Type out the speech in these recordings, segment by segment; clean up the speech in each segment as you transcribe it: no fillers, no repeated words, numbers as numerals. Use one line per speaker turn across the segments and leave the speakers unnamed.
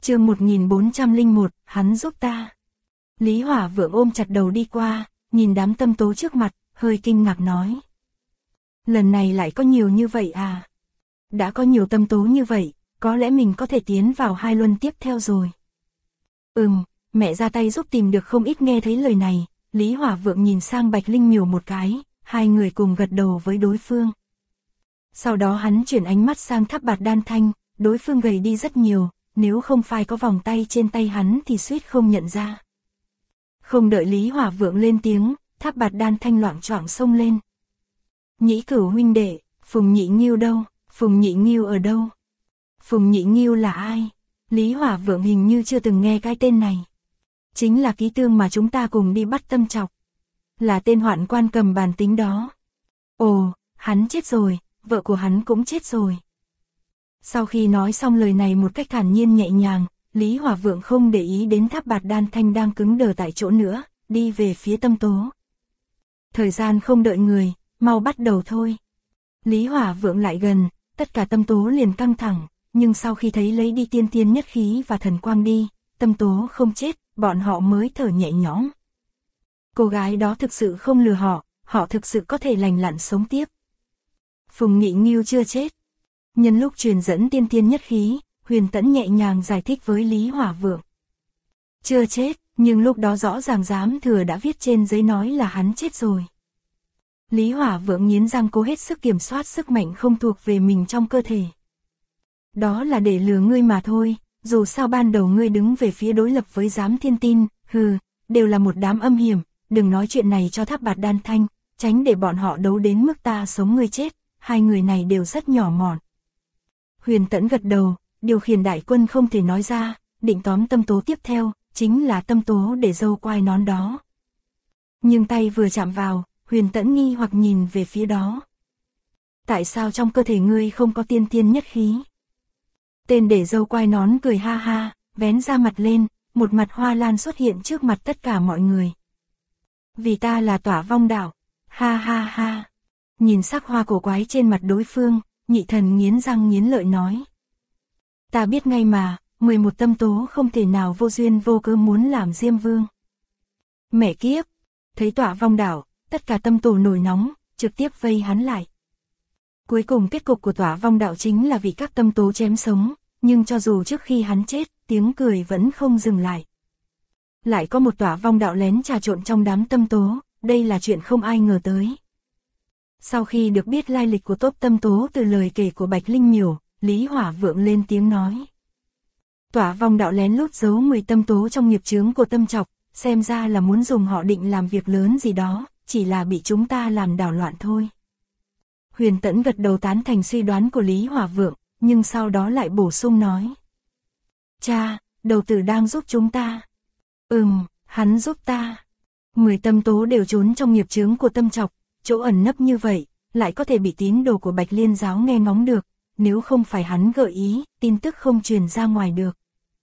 Chương 1401, hắn giúp ta. Lý Hỏa Vượng ôm chặt đầu đi qua, nhìn đám tâm tố trước mặt, hơi kinh ngạc nói. Lần này lại có nhiều như vậy à? Đã có nhiều tâm tố như vậy, có lẽ mình có thể tiến vào 2 luân tiếp theo rồi. Mẹ ra tay giúp tìm được không ít. Nghe thấy lời này, Lý Hỏa Vượng nhìn sang Bạch Linh Miểu một cái, hai người cùng gật đầu với đối phương. Sau đó hắn chuyển ánh mắt sang Tháp Bạt Đan Thanh, đối phương gầy đi rất nhiều, nếu không phải có vòng tay trên tay hắn thì suýt không nhận ra. Không đợi Lý Hỏa Vượng lên tiếng, Tháp Bạt Đan Thanh loạng choạng xông lên. Nhĩ Cửu huynh đệ, Phùng Nhị Nghiêu đâu? Phùng Nhị Nghiêu ở đâu? Phùng Nhị Nghiêu là ai? Lý Hỏa Vượng hình như chưa từng nghe cái tên này. Chính là ký tương mà chúng ta cùng đi bắt Tâm Chọc. Là tên hoạn quan cầm bàn tính đó. Ồ, hắn chết rồi, vợ của hắn cũng chết rồi. Sau khi nói xong lời này một cách thản nhiên nhẹ nhàng, Lý Hỏa Vượng không để ý đến Tháp Bạt Đan Thanh đang cứng đờ tại chỗ nữa, đi về phía tâm tố. Thời gian không đợi người, mau bắt đầu thôi. Lý Hỏa Vượng lại gần, tất cả tâm tố liền căng thẳng, nhưng sau khi thấy lấy đi tiên tiên nhất khí và thần quang đi, tâm tố không chết, bọn họ mới thở nhẹ nhõm. Cô gái đó thực sự không lừa họ thực sự có thể lành lặn sống tiếp. Phùng Nhị Nghiêu chưa chết. Nhân lúc truyền dẫn tiên tiên nhất khí, Huyền Tẫn nhẹ nhàng giải thích với Lý Hỏa Vượng. Chưa chết, nhưng lúc đó rõ ràng giám thừa đã viết trên giấy nói là hắn chết rồi. Lý Hỏa Vượng nghiến răng cố hết sức kiểm soát sức mạnh không thuộc về mình trong cơ thể. Đó là để lừa ngươi mà thôi, dù sao ban đầu ngươi đứng về phía đối lập với giám thiên tin, đều là một đám âm hiểm, đừng nói chuyện này cho Tháp Bạt Đan Thanh, tránh để bọn họ đấu đến mức ta sống ngươi chết, hai người này đều rất nhỏ mọn. Huyền Tẫn gật đầu, điều khiển đại quân không thể nói ra, định tóm tâm tố tiếp theo, chính là tâm tố để dâu quai nón đó. Nhưng tay vừa chạm vào, Huyền Tẫn nghi hoặc nhìn về phía đó. Tại sao trong cơ thể ngươi không có tiên tiên nhất khí? Tên để dâu quai nón cười ha ha, vén ra mặt lên, một mặt hoa lan xuất hiện trước mặt tất cả mọi người. Vì ta là Tỏa Vong Đạo, ha ha ha. Nhìn sắc hoa cổ quái trên mặt đối phương, Nhị Thần nghiến răng nghiến lợi nói. Ta biết ngay mà, 11 tâm tố không thể nào vô duyên vô cớ muốn làm Diêm Vương. Mẹ kiếp, thấy Tỏa Vong Đạo, tất cả tâm tổ nổi nóng, trực tiếp vây hắn lại. Cuối cùng kết cục của Tỏa Vong Đạo chính là vì các tâm tố chém sống, nhưng cho dù trước khi hắn chết, tiếng cười vẫn không dừng lại. Lại có một Tỏa Vong Đạo lén trà trộn trong đám tâm tố, đây là chuyện không ai ngờ tới. Sau khi được biết lai lịch của tốp tâm tố từ lời kể của Bạch Linh Miểu, Lý Hỏa Vượng lên tiếng nói. Tỏa Vong Đạo lén lút giấu 10 tâm tố trong nghiệp chướng của Tâm Chọc, xem ra là muốn dùng họ định làm việc lớn gì đó, chỉ là bị chúng ta làm đảo loạn thôi. Huyền Tẫn gật đầu tán thành suy đoán của Lý Hỏa Vượng, nhưng sau đó lại bổ sung nói. Cha, đầu tử đang giúp chúng ta. Hắn giúp ta. 10 tâm tố đều trốn trong nghiệp chướng của Tâm Chọc, chỗ ẩn nấp như vậy, lại có thể bị tín đồ của Bạch Liên giáo nghe ngóng được, nếu không phải hắn gợi ý, tin tức không truyền ra ngoài được.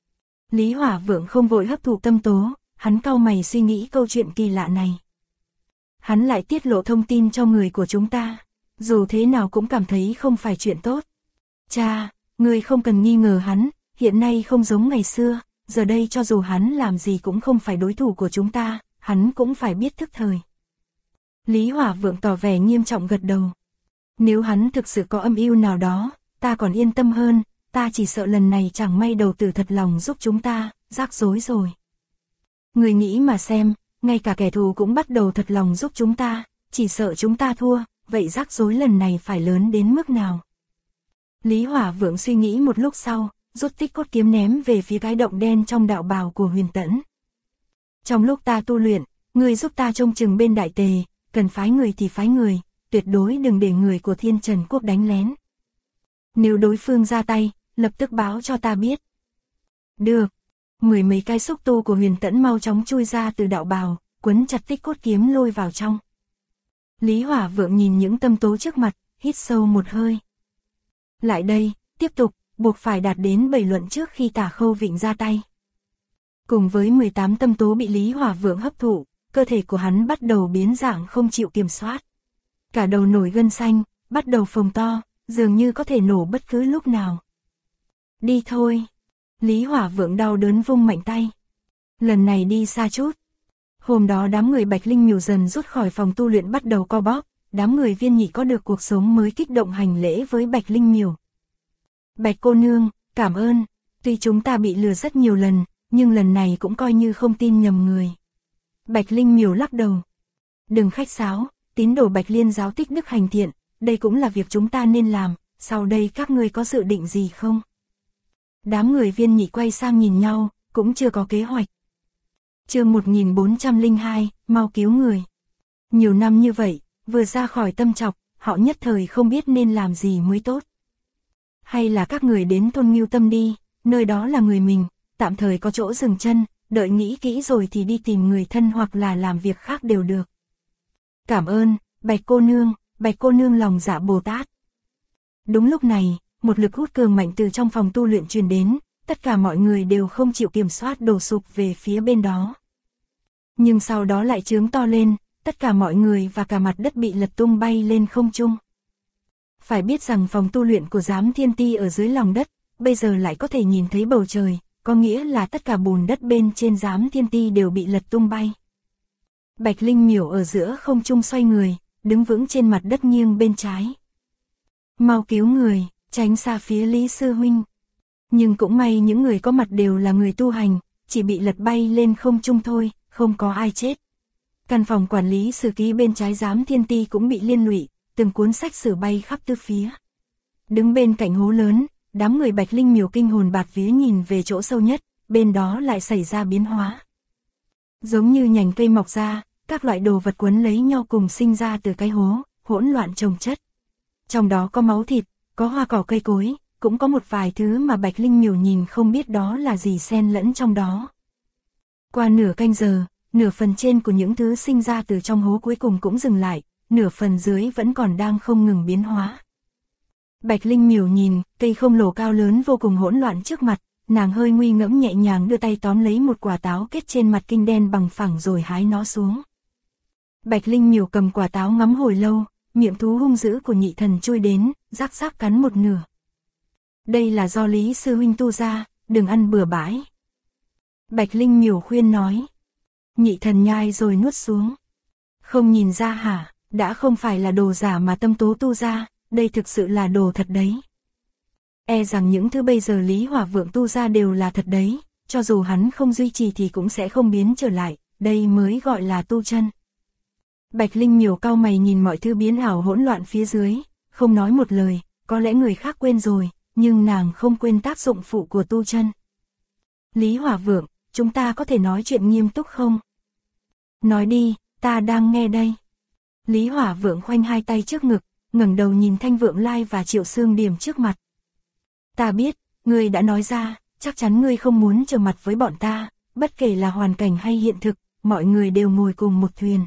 Lý Hỏa Vượng không vội hấp thụ tâm tố, hắn cau mày suy nghĩ câu chuyện kỳ lạ này. Hắn lại tiết lộ thông tin cho người của chúng ta, dù thế nào cũng cảm thấy không phải chuyện tốt. Cha, ngươi không cần nghi ngờ hắn, hiện nay không giống ngày xưa, giờ đây cho dù hắn làm gì cũng không phải đối thủ của chúng ta, hắn cũng phải biết thức thời. Lý Hỏa Vượng tỏ vẻ nghiêm trọng gật đầu. Nếu hắn thực sự có âm mưu nào đó, ta còn yên tâm hơn, ta chỉ sợ lần này chẳng may đầu tử thật lòng giúp chúng ta, rắc rối rồi. Người nghĩ mà xem, ngay cả kẻ thù cũng bắt đầu thật lòng giúp chúng ta, chỉ sợ chúng ta thua, vậy rắc rối lần này phải lớn đến mức nào? Lý Hỏa Vượng suy nghĩ một lúc sau, rút Tích Cốt kiếm ném về phía cái động đen trong đạo bào của Huyền Tẫn. Trong lúc ta tu luyện, người giúp ta trông chừng bên đại tề, cần phái người thì phái người, tuyệt đối đừng để người của Thiên Trần Quốc đánh lén. Nếu đối phương ra tay, lập tức báo cho ta biết. Được. 10 mấy cái xúc tu của Huyền Tẫn mau chóng chui ra từ đạo bào, quấn chặt Tích Cốt kiếm lôi vào trong. Lý Hỏa Vượng nhìn những tâm tố trước mặt, hít sâu một hơi. Lại đây, tiếp tục, buộc phải đạt đến 7 luận trước khi Tả Khâu Vịnh ra tay. Cùng với 18 tâm tố bị Lý Hỏa Vượng hấp thụ, cơ thể của hắn bắt đầu biến dạng không chịu kiểm soát. Cả đầu nổi gân xanh, bắt đầu phồng to, dường như có thể nổ bất cứ lúc nào. Đi thôi. Lý Hỏa Vượng đau đớn vung mạnh tay. Lần này đi xa chút. Hôm đó đám người Bạch Linh Miểu dần rút khỏi phòng tu luyện bắt đầu co bóp, đám người Viên Nhị có được cuộc sống mới kích động hành lễ với Bạch Linh Miểu. Bạch cô nương, cảm ơn, tuy chúng ta bị lừa rất nhiều lần, nhưng lần này cũng coi như không tin nhầm người. Bạch Linh Miểu lắc đầu. Đừng khách sáo, tín đồ Bạch Liên giáo tích đức hành thiện, đây cũng là việc chúng ta nên làm, sau đây các ngươi có dự định gì không? Đám người Viên Nhị quay sang nhìn nhau, cũng chưa có kế hoạch. Chương 1402, mau cứu người. Nhiều năm như vậy, vừa ra khỏi tâm trọc, họ nhất thời không biết nên làm gì mới tốt. Hay là các người đến thôn Ngưu Tâm đi, nơi đó là người mình, tạm thời có chỗ dừng chân, đợi nghĩ kỹ rồi thì đi tìm người thân hoặc là làm việc khác đều được. Cảm ơn, Bạch cô nương lòng dạ Bồ Tát. Đúng lúc này, một lực hút cường mạnh từ trong phòng tu luyện truyền đến, tất cả mọi người đều không chịu kiểm soát đổ sụp về phía bên đó. Nhưng sau đó lại chướng to lên, tất cả mọi người và cả mặt đất bị lật tung bay lên không trung. Phải biết rằng phòng tu luyện của Giám Thiên Ti ở dưới lòng đất, bây giờ lại có thể nhìn thấy bầu trời, có nghĩa là tất cả bùn đất bên trên Giám Thiên Ti đều bị lật tung bay. Bạch Linh Miểu ở giữa không trung xoay người, đứng vững trên mặt đất nghiêng bên trái. Mau cứu người, tránh xa phía Lý Sư Huynh. Nhưng cũng may những người có mặt đều là người tu hành, chỉ bị lật bay lên không trung thôi, không có ai chết. Căn phòng quản lý sử ký bên trái Giám Thiên Ti cũng bị liên lụy, từng cuốn sách sử bay khắp tứ phía. Đứng bên cạnh hố lớn, đám người Bạch Linh Miểu kinh hồn bạt vía nhìn về chỗ sâu nhất, bên đó lại xảy ra biến hóa. Giống như nhành cây mọc ra, các loại đồ vật quấn lấy nhau cùng sinh ra từ cái hố, hỗn loạn chồng chất. Trong đó có máu thịt, có hoa cỏ cây cối, cũng có một vài thứ mà Bạch Linh Miểu nhìn không biết đó là gì xen lẫn trong đó. Qua nửa canh giờ, nửa phần trên của những thứ sinh ra từ trong hố cuối cùng cũng dừng lại, nửa phần dưới vẫn còn đang không ngừng biến hóa. Bạch Linh Miểu nhìn, cây không lồ cao lớn vô cùng hỗn loạn trước mặt, nàng hơi nguy ngẫm nhẹ nhàng đưa tay tóm lấy một quả táo kết trên mặt kinh đen bằng phẳng rồi hái nó xuống. Bạch Linh Miểu cầm quả táo ngắm hồi lâu, miệng thú hung dữ của nhị thần chui đến, rắc rắc cắn một nửa. Đây là do Lý Sư Huynh tu ra, đừng ăn bừa bãi. Bạch Linh Miểu khuyên nói. Nhị thần nhai rồi nuốt xuống. Không nhìn ra hả, đã không phải là đồ giả mà Tâm Tố tu ra, đây thực sự là đồ thật đấy. E rằng những thứ bây giờ Lý Hỏa Vượng tu ra đều là thật đấy, cho dù hắn không duy trì thì cũng sẽ không biến trở lại, đây mới gọi là tu chân. Bạch Linh Miểu cau mày nhìn mọi thứ biến ảo hỗn loạn phía dưới, không nói một lời, có lẽ người khác quên rồi, nhưng nàng không quên tác dụng phụ của tu chân. Lý Hỏa Vượng, chúng ta có thể nói chuyện nghiêm túc không? Nói đi, ta đang nghe đây. Lý Hỏa Vượng khoanh hai tay trước ngực, ngẩng đầu nhìn Thanh Vượng Lai và Triệu Xương Điểm trước mặt. Ta biết, ngươi đã nói ra, chắc chắn ngươi không muốn trở mặt với bọn ta, bất kể là hoàn cảnh hay hiện thực, mọi người đều ngồi cùng một thuyền.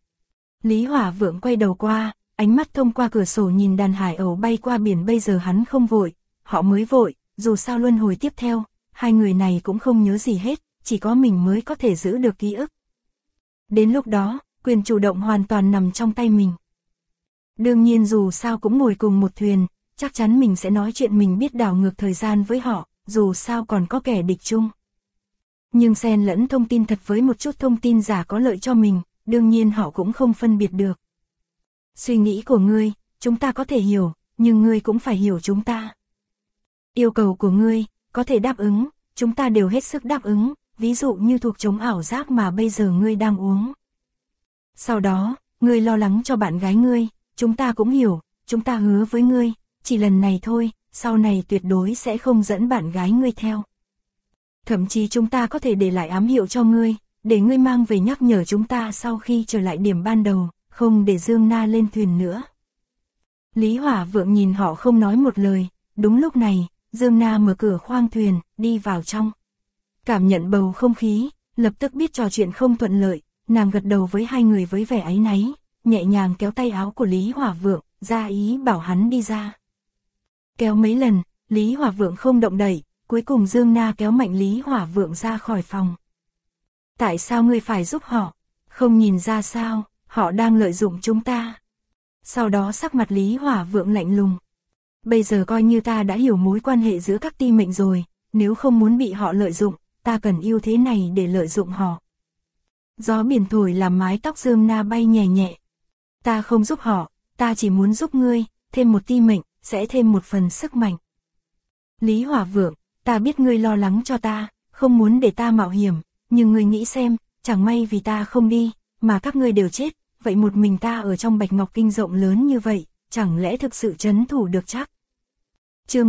Lý Hỏa Vượng quay đầu qua, ánh mắt thông qua cửa sổ nhìn đàn hải ẩu bay qua biển. Bây giờ hắn không vội, họ mới vội, dù sao luân hồi tiếp theo, hai người này cũng không nhớ gì hết, chỉ có mình mới có thể giữ được ký ức. Đến lúc đó, quyền chủ động hoàn toàn nằm trong tay mình. Đương nhiên dù sao cũng ngồi cùng một thuyền, chắc chắn mình sẽ nói chuyện mình biết đảo ngược thời gian với họ, dù sao còn có kẻ địch chung. Nhưng xen lẫn thông tin thật với một chút thông tin giả có lợi cho mình, đương nhiên họ cũng không phân biệt được. Suy nghĩ của ngươi, chúng ta có thể hiểu, nhưng ngươi cũng phải hiểu chúng ta. Yêu cầu của ngươi, có thể đáp ứng, chúng ta đều hết sức đáp ứng, ví dụ như thuốc chống ảo giác mà bây giờ ngươi đang uống. Sau đó, ngươi lo lắng cho bạn gái ngươi, chúng ta cũng hiểu, chúng ta hứa với ngươi, chỉ lần này thôi, sau này tuyệt đối sẽ không dẫn bạn gái ngươi theo. Thậm chí chúng ta có thể để lại ám hiệu cho ngươi, để ngươi mang về nhắc nhở chúng ta sau khi trở lại điểm ban đầu, không để Dương Na lên thuyền nữa. Lý Hỏa Vượng nhìn họ không nói một lời, đúng lúc này, Dương Na mở cửa khoang thuyền, đi vào trong. Cảm nhận bầu không khí, lập tức biết trò chuyện không thuận lợi, nàng gật đầu với hai người với vẻ áy náy, nhẹ nhàng kéo tay áo của Lý Hỏa Vượng, ra ý bảo hắn đi ra. Kéo mấy lần, Lý Hỏa Vượng không động đậy, cuối cùng Dương Na kéo mạnh Lý Hỏa Vượng ra khỏi phòng. Tại sao ngươi phải giúp họ? Không nhìn ra sao, họ đang lợi dụng chúng ta. Sau đó sắc mặt Lý Hỏa Vượng lạnh lùng. Bây giờ coi như ta đã hiểu mối quan hệ giữa các ti mệnh rồi, nếu không muốn bị họ lợi dụng, ta cần yêu thế này để lợi dụng họ. Gió biển thổi làm mái tóc Dương Na bay nhẹ nhẹ. Ta không giúp họ, ta chỉ muốn giúp ngươi, thêm một ti mệnh, sẽ thêm một phần sức mạnh. Lý Hỏa Vượng, ta biết ngươi lo lắng cho ta, không muốn để ta mạo hiểm, nhưng ngươi nghĩ xem, chẳng may vì ta không đi, mà các ngươi đều chết, vậy một mình ta ở trong Bạch Ngọc Kinh rộng lớn như vậy, chẳng lẽ thực sự trấn thủ được chắc? Chương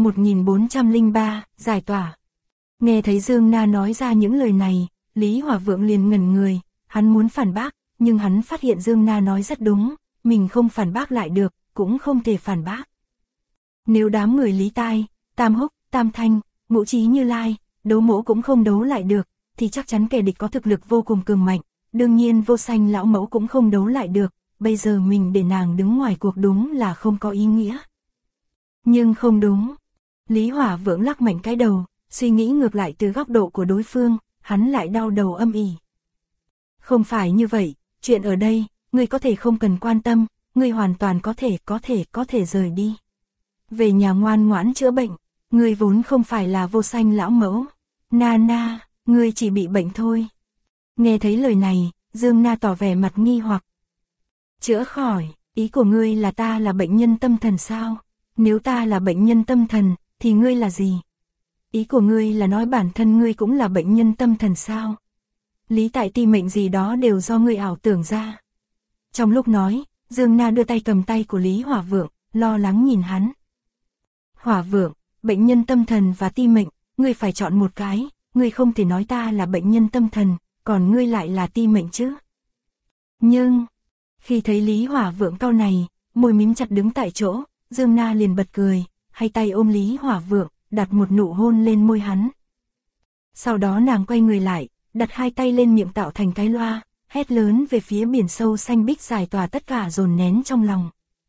1403, giải tỏa. Nghe thấy Dương Na nói ra những lời này, Lý Hỏa Vượng liền ngẩn người, hắn muốn phản bác, nhưng hắn phát hiện Dương Na nói rất đúng, mình không phản bác lại được, cũng không thể phản bác. Nếu đám người Lý Tai, Tam Húc, Tam Thanh, Ngũ Chí Như Lai, đấu mỗ cũng không đấu lại được, thì chắc chắn kẻ địch có thực lực vô cùng cường mạnh, đương nhiên Vô Sanh lão mẫu cũng không đấu lại được, bây giờ mình để nàng đứng ngoài cuộc đúng là không có ý nghĩa. Nhưng không đúng. Lý Hỏa Vượng lắc mạnh cái đầu, suy nghĩ ngược lại từ góc độ của đối phương, hắn lại đau đầu âm ỉ. Không phải như vậy, chuyện ở đây, ngươi có thể không cần quan tâm, ngươi hoàn toàn có thể rời đi. Về nhà ngoan ngoãn chữa bệnh, ngươi vốn không phải là Vô Sanh lão mẫu. Na, ngươi chỉ bị bệnh thôi. Nghe thấy lời này, Dương Na tỏ vẻ mặt nghi hoặc. Chữa khỏi, ý của ngươi là ta là bệnh nhân tâm thần sao? Nếu ta là bệnh nhân tâm thần, thì ngươi là gì? Ý của ngươi là nói bản thân ngươi cũng là bệnh nhân tâm thần sao? Lý tại ti mệnh gì đó đều do ngươi ảo tưởng ra. Trong lúc nói, Dương Na đưa tay cầm tay của Lý Hỏa Vượng, lo lắng nhìn hắn. Hỏa Vượng, bệnh nhân tâm thần và ti mệnh, ngươi phải chọn một cái, ngươi không thể nói ta là bệnh nhân tâm thần, còn ngươi lại là ti mệnh chứ. Nhưng, khi thấy Lý Hỏa Vượng cau này, môi mím chặt đứng tại chỗ, Dương Na liền bật cười, hai tay ôm Lý Hỏa Vượng, đặt một nụ hôn lên môi hắn. Sau đó nàng quay người lại, đặt hai tay lên miệng tạo thành cái loa, hét lớn về phía biển sâu xanh biếc giải tỏa tất cả dồn nén trong lòng.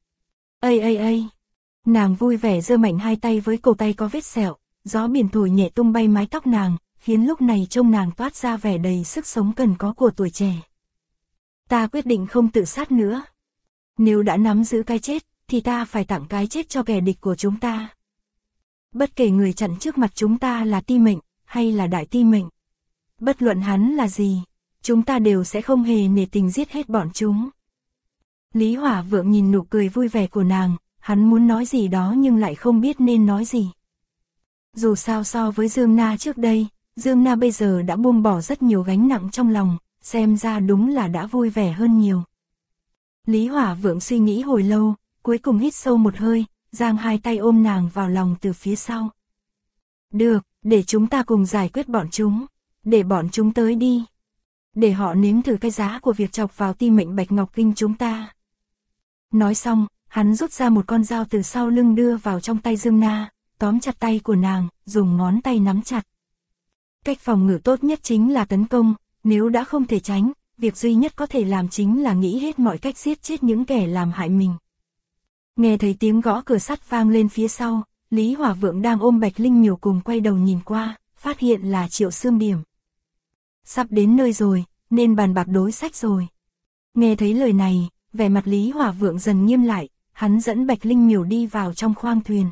Ây! Nàng vui vẻ giơ mạnh hai tay với cổ tay có vết sẹo, gió biển thổi nhẹ tung bay mái tóc nàng, khiến lúc này trông nàng toát ra vẻ đầy sức sống cần có của tuổi trẻ. Ta quyết định không tự sát nữa. Nếu đã nắm giữ cái chết, thì ta phải tặng cái chết cho kẻ địch của chúng ta. Bất kể người chặn trước mặt chúng ta là ti mệnh, hay là đại ti mệnh. Bất luận hắn là gì, chúng ta đều sẽ không hề nể tình giết hết bọn chúng. Lý Hỏa Vượng nhìn nụ cười vui vẻ của nàng, hắn muốn nói gì đó nhưng lại không biết nên nói gì. Dù sao so với Dương Na trước đây, Dương Na bây giờ đã buông bỏ rất nhiều gánh nặng trong lòng, xem ra đúng là đã vui vẻ hơn nhiều. Lý Hỏa Vượng suy nghĩ hồi lâu, cuối cùng hít sâu một hơi, giang hai tay ôm nàng vào lòng từ phía sau. Được, để chúng ta cùng giải quyết bọn chúng, để bọn chúng tới đi. Để họ nếm thử cái giá của việc chọc vào ti mệnh Bạch Ngọc Kinh chúng ta. Nói xong, hắn rút ra một con dao từ sau lưng đưa vào trong tay Dương Na, tóm chặt tay của nàng, dùng ngón tay nắm chặt. Cách phòng ngự tốt nhất chính là tấn công, nếu đã không thể tránh, việc duy nhất có thể làm chính là nghĩ hết mọi cách giết chết những kẻ làm hại mình. Nghe thấy tiếng gõ cửa sắt vang lên phía sau, Lý Hỏa Vượng đang ôm Bạch Linh Miểu cùng quay đầu nhìn qua, phát hiện là Triệu Xương Điểm. Sắp đến nơi rồi, nên bàn bạc đối sách rồi. Nghe thấy lời này, vẻ mặt Lý Hỏa Vượng dần nghiêm lại, hắn dẫn Bạch Linh Miểu đi vào trong khoang thuyền.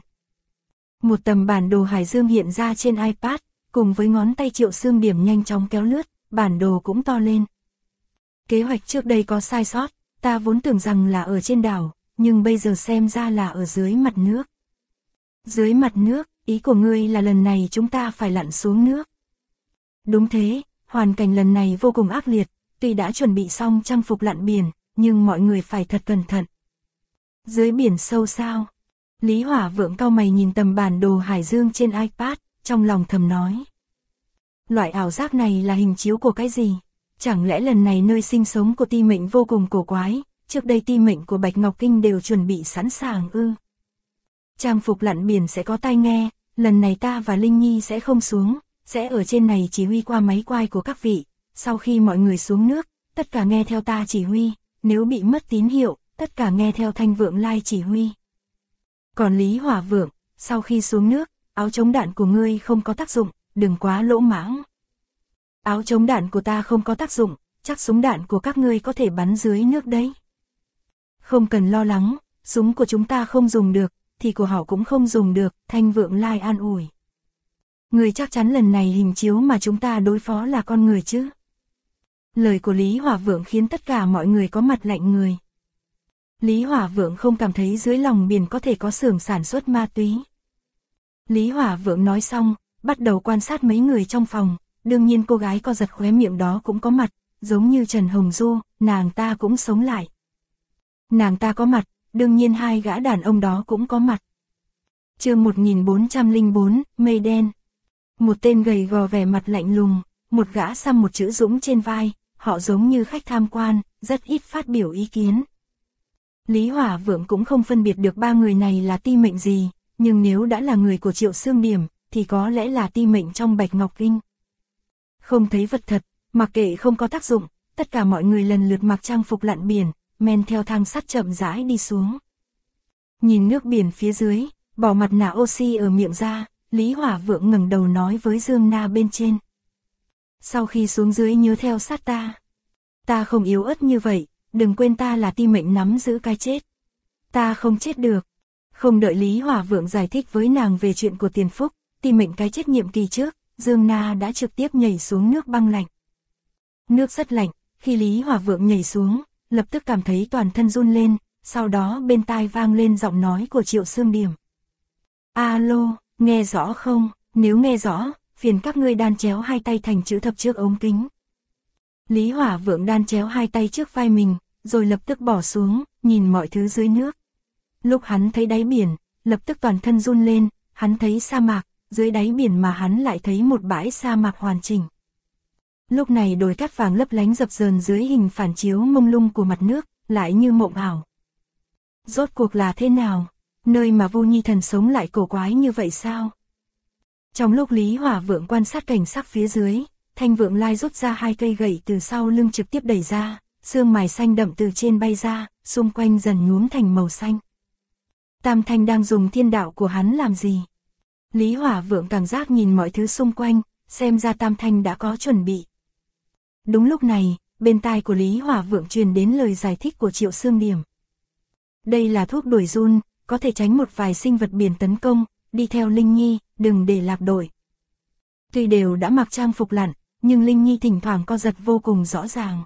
Một tấm bản đồ Hải Dương hiện ra trên iPad, cùng với ngón tay Triệu Xương Điểm nhanh chóng kéo lướt, bản đồ cũng to lên. Kế hoạch trước đây có sai sót, ta vốn tưởng rằng là ở trên đảo, nhưng bây giờ xem ra là ở dưới mặt nước. Dưới mặt nước, ý của ngươi là lần này chúng ta phải lặn xuống nước. Đúng thế, hoàn cảnh lần này vô cùng ác liệt, tuy đã chuẩn bị xong trang phục lặn biển, nhưng mọi người phải thật cẩn thận. Dưới biển sâu sao? Lý Hỏa Vượng cau mày nhìn tấm bản đồ Hải Dương trên iPad, trong lòng thầm nói. Loại ảo giác này là hình chiếu của cái gì? Chẳng lẽ lần này nơi sinh sống của ti mệnh vô cùng cổ quái, trước đây ti mệnh của Bạch Ngọc Kinh đều chuẩn bị sẵn sàng ư? Trang phục lặn biển sẽ có tai nghe, lần này ta và Linh Nhi sẽ không xuống, sẽ ở trên này chỉ huy qua máy quay của các vị, sau khi mọi người xuống nước, tất cả nghe theo ta chỉ huy, nếu bị mất tín hiệu, tất cả nghe theo Thanh Vượng Lai chỉ huy. Còn Lý Hỏa Vượng, sau khi xuống nước, áo chống đạn của ngươi không có tác dụng, đừng quá lỗ mãng. Áo chống đạn của ta không có tác dụng, chắc súng đạn của các ngươi có thể bắn dưới nước đấy. Không cần lo lắng, súng của chúng ta không dùng được, thì của họ cũng không dùng được, Thanh Vượng Lai an ủi. Người chắc chắn lần này hình chiếu mà chúng ta đối phó là con người chứ? Lời của Lý Hỏa Vượng khiến tất cả mọi người có mặt lạnh người. Lý Hỏa Vượng không cảm thấy dưới lòng biển có thể có xưởng sản xuất ma túy. Lý Hỏa Vượng nói xong, bắt đầu quan sát mấy người trong phòng, đương nhiên cô gái co giật khóe miệng đó cũng có mặt, giống như Trần Hồng Du, nàng ta cũng sống lại. Nàng ta có mặt, đương nhiên hai gã đàn ông đó cũng có mặt. Chương 1404, mây đen. Một tên gầy gò vẻ mặt lạnh lùng, một gã xăm một chữ Dũng trên vai, họ giống như khách tham quan, rất ít phát biểu ý kiến. Lý Hỏa Vượng cũng không phân biệt được ba người này là ti mệnh gì, nhưng nếu đã là người của Triệu Xương Điểm, thì có lẽ là ti mệnh trong Bạch Ngọc Kinh. Không thấy vật thật, mặc kệ không có tác dụng, tất cả mọi người lần lượt mặc trang phục lặn biển, men theo thang sắt chậm rãi đi xuống. Nhìn nước biển phía dưới, bỏ mặt nạ oxy ở miệng ra, Lý Hỏa Vượng ngẩng đầu nói với Dương Na bên trên. Sau khi xuống dưới nhớ theo sát ta. Ta không yếu ớt như vậy, đừng quên ta là ti mệnh nắm giữ cái chết. Ta không chết được. Không đợi Lý Hỏa Vượng giải thích với nàng về chuyện của Tiền Phúc, ti mệnh cái chết nhiệm kỳ trước, Dương Na đã trực tiếp nhảy xuống nước băng lạnh. Nước rất lạnh, khi Lý Hỏa Vượng nhảy xuống, lập tức cảm thấy toàn thân run lên, sau đó bên tai vang lên giọng nói của Triệu Xương Điểm. Alo, nghe rõ không? Nếu nghe rõ, phiền các ngươi đan chéo hai tay thành chữ thập trước ống kính. Lý Hỏa Vượng đan chéo hai tay trước vai mình, rồi lập tức bỏ xuống, nhìn mọi thứ dưới nước. Lúc hắn thấy đáy biển, lập tức toàn thân run lên, hắn thấy sa mạc, dưới đáy biển mà hắn lại thấy một bãi sa mạc hoàn chỉnh. Lúc này đồi cát vàng lấp lánh dập dờn dưới hình phản chiếu mông lung của mặt nước, lại như mộng ảo. Rốt cuộc là thế nào? Nơi mà Vu Nhi Thần sống lại cổ quái như vậy sao? Trong lúc Lý Hỏa Vượng quan sát cảnh sắc phía dưới, Thanh Vượng Lai rút ra hai cây gậy từ sau lưng trực tiếp đẩy ra, sương mài xanh đậm từ trên bay ra, xung quanh dần nhuốm thành màu xanh. Tam Thanh đang dùng thiên đạo của hắn làm gì? Lý Hỏa Vượng cảm giác nhìn mọi thứ xung quanh, xem ra Tam Thanh đã có chuẩn bị. Đúng lúc này, bên tai của Lý Hỏa Vượng truyền đến lời giải thích của Triệu Xương Điểm. Đây là thuốc đuổi giun, có thể tránh một vài sinh vật biển tấn công, đi theo Linh Nhi, đừng để lạc đội. Tuy đều đã mặc trang phục lặn, nhưng Linh Nhi thỉnh thoảng co giật vô cùng rõ ràng.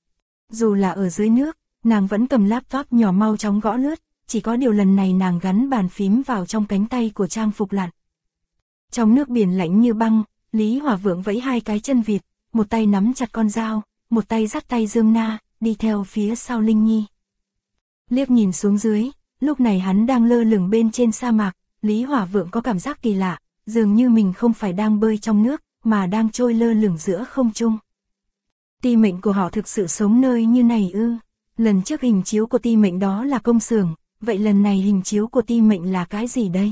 Dù là ở dưới nước, nàng vẫn cầm laptop nhỏ mau chóng gõ lướt, chỉ có điều lần này nàng gắn bàn phím vào trong cánh tay của trang phục lặn. Trong nước biển lạnh như băng, Lý Hỏa Vượng vẫy hai cái chân vịt, một tay nắm chặt con dao, một tay dắt tay Dương Na, đi theo phía sau Linh Nhi. Liếc nhìn xuống dưới, lúc này hắn đang lơ lửng bên trên sa mạc, Lý Hỏa Vượng có cảm giác kỳ lạ, dường như mình không phải đang bơi trong nước, mà đang trôi lơ lửng giữa không trung. Ti mệnh của họ thực sự sống nơi như này ư? Lần trước hình chiếu của ti mệnh đó là công xưởng, vậy lần này hình chiếu của ti mệnh là cái gì đây?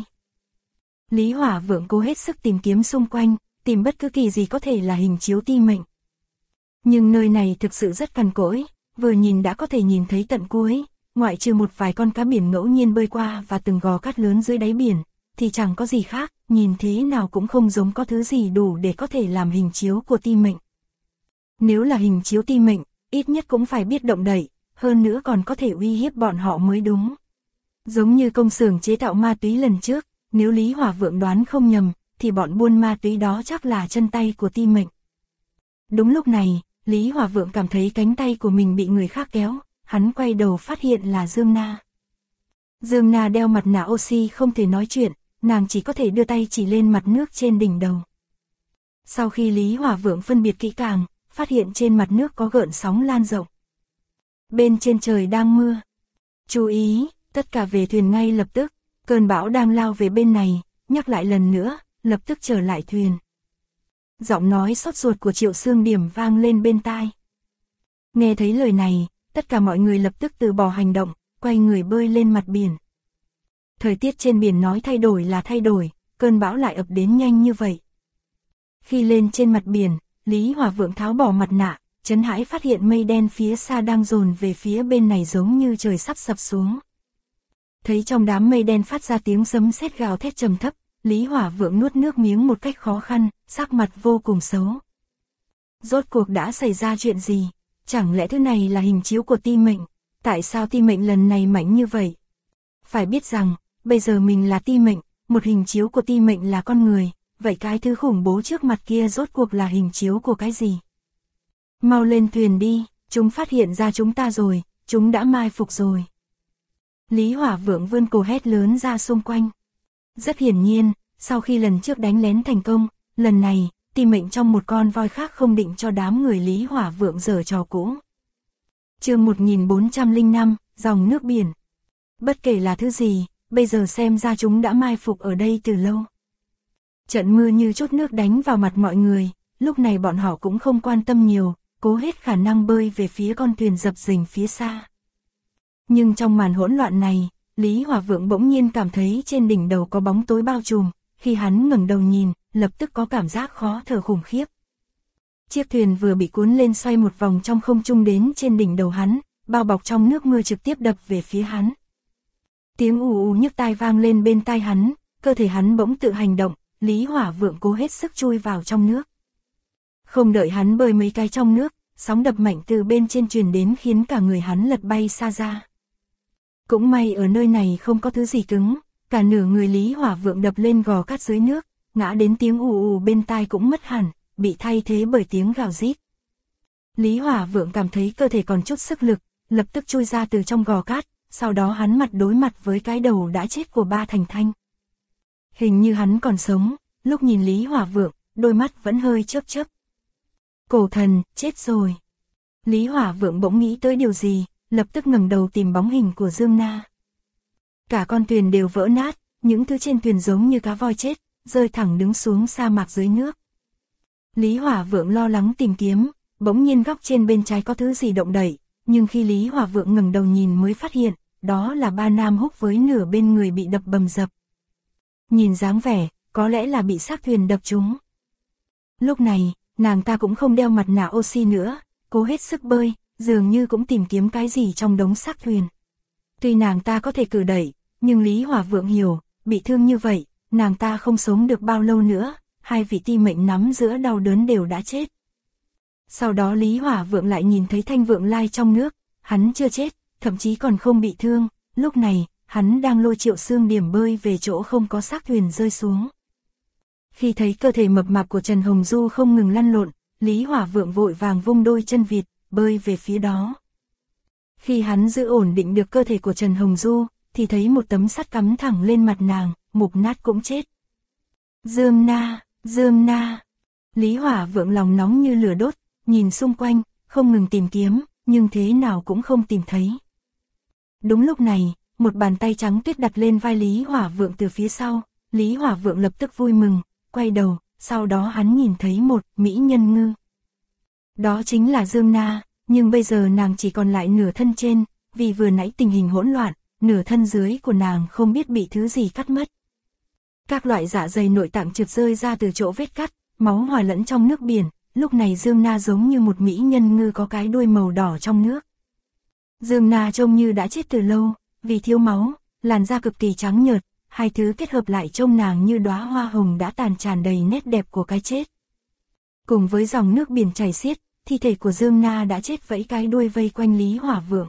Lý Hỏa Vượng cố hết sức tìm kiếm xung quanh, tìm bất cứ kỳ gì có thể là hình chiếu ti mệnh. Nhưng nơi này thực sự rất cằn cỗi, vừa nhìn đã có thể nhìn thấy tận cuối, ngoại trừ một vài con cá biển ngẫu nhiên bơi qua và từng gò cát lớn dưới đáy biển, thì chẳng có gì khác, nhìn thế nào cũng không giống có thứ gì đủ để có thể làm hình chiếu của ti mệnh. Nếu là hình chiếu ti mệnh, ít nhất cũng phải biết động đậy, hơn nữa còn có thể uy hiếp bọn họ mới đúng. Giống như công xưởng chế tạo ma túy lần trước, nếu Lý Hỏa Vượng đoán không nhầm, thì bọn buôn ma túy đó chắc là chân tay của ti mệnh. Đúng lúc này, Lý Hỏa Vượng cảm thấy cánh tay của mình bị người khác kéo, hắn quay đầu phát hiện là Dương Na. Dương Na đeo mặt nạ oxy không thể nói chuyện, nàng chỉ có thể đưa tay chỉ lên mặt nước trên đỉnh đầu. Sau khi Lý Hỏa Vượng phân biệt kỹ càng, phát hiện trên mặt nước có gợn sóng lan rộng. Bên trên trời đang mưa. Chú ý, tất cả về thuyền ngay lập tức, cơn bão đang lao về bên này, nhắc lại lần nữa, lập tức trở lại thuyền. Giọng nói sốt ruột của Triệu Xương Điểm vang lên bên tai. Nghe thấy lời này, tất cả mọi người lập tức từ bỏ hành động, quay người bơi lên mặt biển. Thời tiết trên biển nói thay đổi là thay đổi, cơn bão lại ập đến nhanh như vậy. Khi lên trên mặt biển, Lý Hỏa Vượng tháo bỏ mặt nạ, chấn hãi phát hiện mây đen phía xa đang dồn về phía bên này giống như trời sắp sập xuống. Thấy trong đám mây đen phát ra tiếng sấm sét gào thét trầm thấp, Lý Hỏa Vượng nuốt nước miếng một cách khó khăn, sắc mặt vô cùng xấu. Rốt cuộc đã xảy ra chuyện gì? Chẳng lẽ thứ này là hình chiếu của ti mệnh? Tại sao ti mệnh lần này mạnh như vậy? Phải biết rằng, bây giờ mình là ti mệnh, một hình chiếu của ti mệnh là con người, vậy cái thứ khủng bố trước mặt kia rốt cuộc là hình chiếu của cái gì? Mau lên thuyền đi, chúng phát hiện ra chúng ta rồi, chúng đã mai phục rồi. Lý Hỏa Vượng vươn cổ hét lớn ra xung quanh. Rất hiển nhiên, sau khi lần trước đánh lén thành công, lần này, tìm mệnh trong một con voi khác không định cho đám người Lý Hỏa Vượng giở trò cũ. Chương 1405, dòng nước biển. Bất kể là thứ gì, bây giờ xem ra chúng đã mai phục ở đây từ lâu. Trận mưa như chút nước đánh vào mặt mọi người, lúc này bọn họ cũng không quan tâm nhiều, cố hết khả năng bơi về phía con thuyền dập dềnh phía xa. Nhưng trong màn hỗn loạn này, Lý Hỏa Vượng bỗng nhiên cảm thấy trên đỉnh đầu có bóng tối bao trùm, khi hắn ngẩng đầu nhìn, lập tức có cảm giác khó thở khủng khiếp. Chiếc thuyền vừa bị cuốn lên xoay một vòng trong không trung đến trên đỉnh đầu hắn, bao bọc trong nước mưa trực tiếp đập về phía hắn. Tiếng ù ù nhức tai vang lên bên tai hắn, cơ thể hắn bỗng tự hành động, Lý Hỏa Vượng cố hết sức chui vào trong nước. Không đợi hắn bơi mấy cái trong nước, sóng đập mạnh từ bên trên truyền đến khiến cả người hắn lật bay xa ra. Cũng may ở nơi này không có thứ gì cứng, cả nửa người Lý Hỏa Vượng đập lên gò cát dưới nước, ngã đến tiếng ù ù bên tai cũng mất hẳn, bị thay thế bởi tiếng gào rít. Lý Hỏa Vượng cảm thấy cơ thể còn chút sức lực, lập tức chui ra từ trong gò cát, sau đó hắn mặt đối mặt với cái đầu đã chết của Ba Thành Thanh. Hình như hắn còn sống, lúc nhìn Lý Hỏa Vượng, đôi mắt vẫn hơi chớp chớp. Cổ thần, chết rồi. Lý Hỏa Vượng bỗng nghĩ tới điều gì, lập tức ngẩng đầu tìm bóng hình của Dương Na. Cả con thuyền đều vỡ nát, những thứ trên thuyền giống như cá voi chết, rơi thẳng đứng xuống sa mạc dưới nước. Lý Hỏa Vượng lo lắng tìm kiếm, bỗng nhiên góc trên bên trái có thứ gì động đậy, nhưng khi Lý Hỏa Vượng ngẩng đầu nhìn mới phát hiện, đó là ba nam húc với nửa bên người bị đập bầm dập. Nhìn dáng vẻ, có lẽ là bị xác thuyền đập trúng. Lúc này, nàng ta cũng không đeo mặt nạ oxy nữa, cố hết sức bơi, dường như cũng tìm kiếm cái gì trong đống xác thuyền. Tuy nàng ta có thể cử đẩy, nhưng Lý Hỏa Vượng hiểu, bị thương như vậy, nàng ta không sống được bao lâu nữa, hai vị ti mệnh nắm giữa đau đớn đều đã chết. Sau đó Lý Hỏa Vượng lại nhìn thấy Thanh Vượng Lai trong nước, hắn chưa chết, thậm chí còn không bị thương, lúc này, hắn đang lôi Triệu Xương Điểm bơi về chỗ không có xác thuyền rơi xuống. Khi thấy cơ thể mập mạp của Trần Hồng Du không ngừng lăn lộn, Lý Hỏa Vượng vội vàng vung đôi chân vịt, bơi về phía đó. Khi hắn giữ ổn định được cơ thể của Trần Hồng Du, thì thấy một tấm sắt cắm thẳng lên mặt nàng, mục nát cũng chết. Dương Na, Dương Na. Lý Hỏa Vượng lòng nóng như lửa đốt, nhìn xung quanh, không ngừng tìm kiếm, nhưng thế nào cũng không tìm thấy. Đúng lúc này, một bàn tay trắng tuyết đặt lên vai Lý Hỏa Vượng từ phía sau, Lý Hỏa Vượng lập tức vui mừng, quay đầu, sau đó hắn nhìn thấy một mỹ nhân ngư. Đó chính là Dương Na, nhưng bây giờ nàng chỉ còn lại nửa thân trên, vì vừa nãy tình hình hỗn loạn, nửa thân dưới của nàng không biết bị thứ gì cắt mất. Các loại dạ dày nội tạng trượt rơi ra từ chỗ vết cắt, máu hòa lẫn trong nước biển, lúc này Dương Na giống như một mỹ nhân ngư có cái đuôi màu đỏ trong nước. Dương Na trông như đã chết từ lâu, vì thiếu máu, làn da cực kỳ trắng nhợt, hai thứ kết hợp lại trông nàng như đóa hoa hồng đã tàn tràn đầy nét đẹp của cái chết. Cùng với dòng nước biển chảy xiết, thi thể của Dương Na đã chết vẫy cái đuôi vây quanh Lý Hỏa Vượng.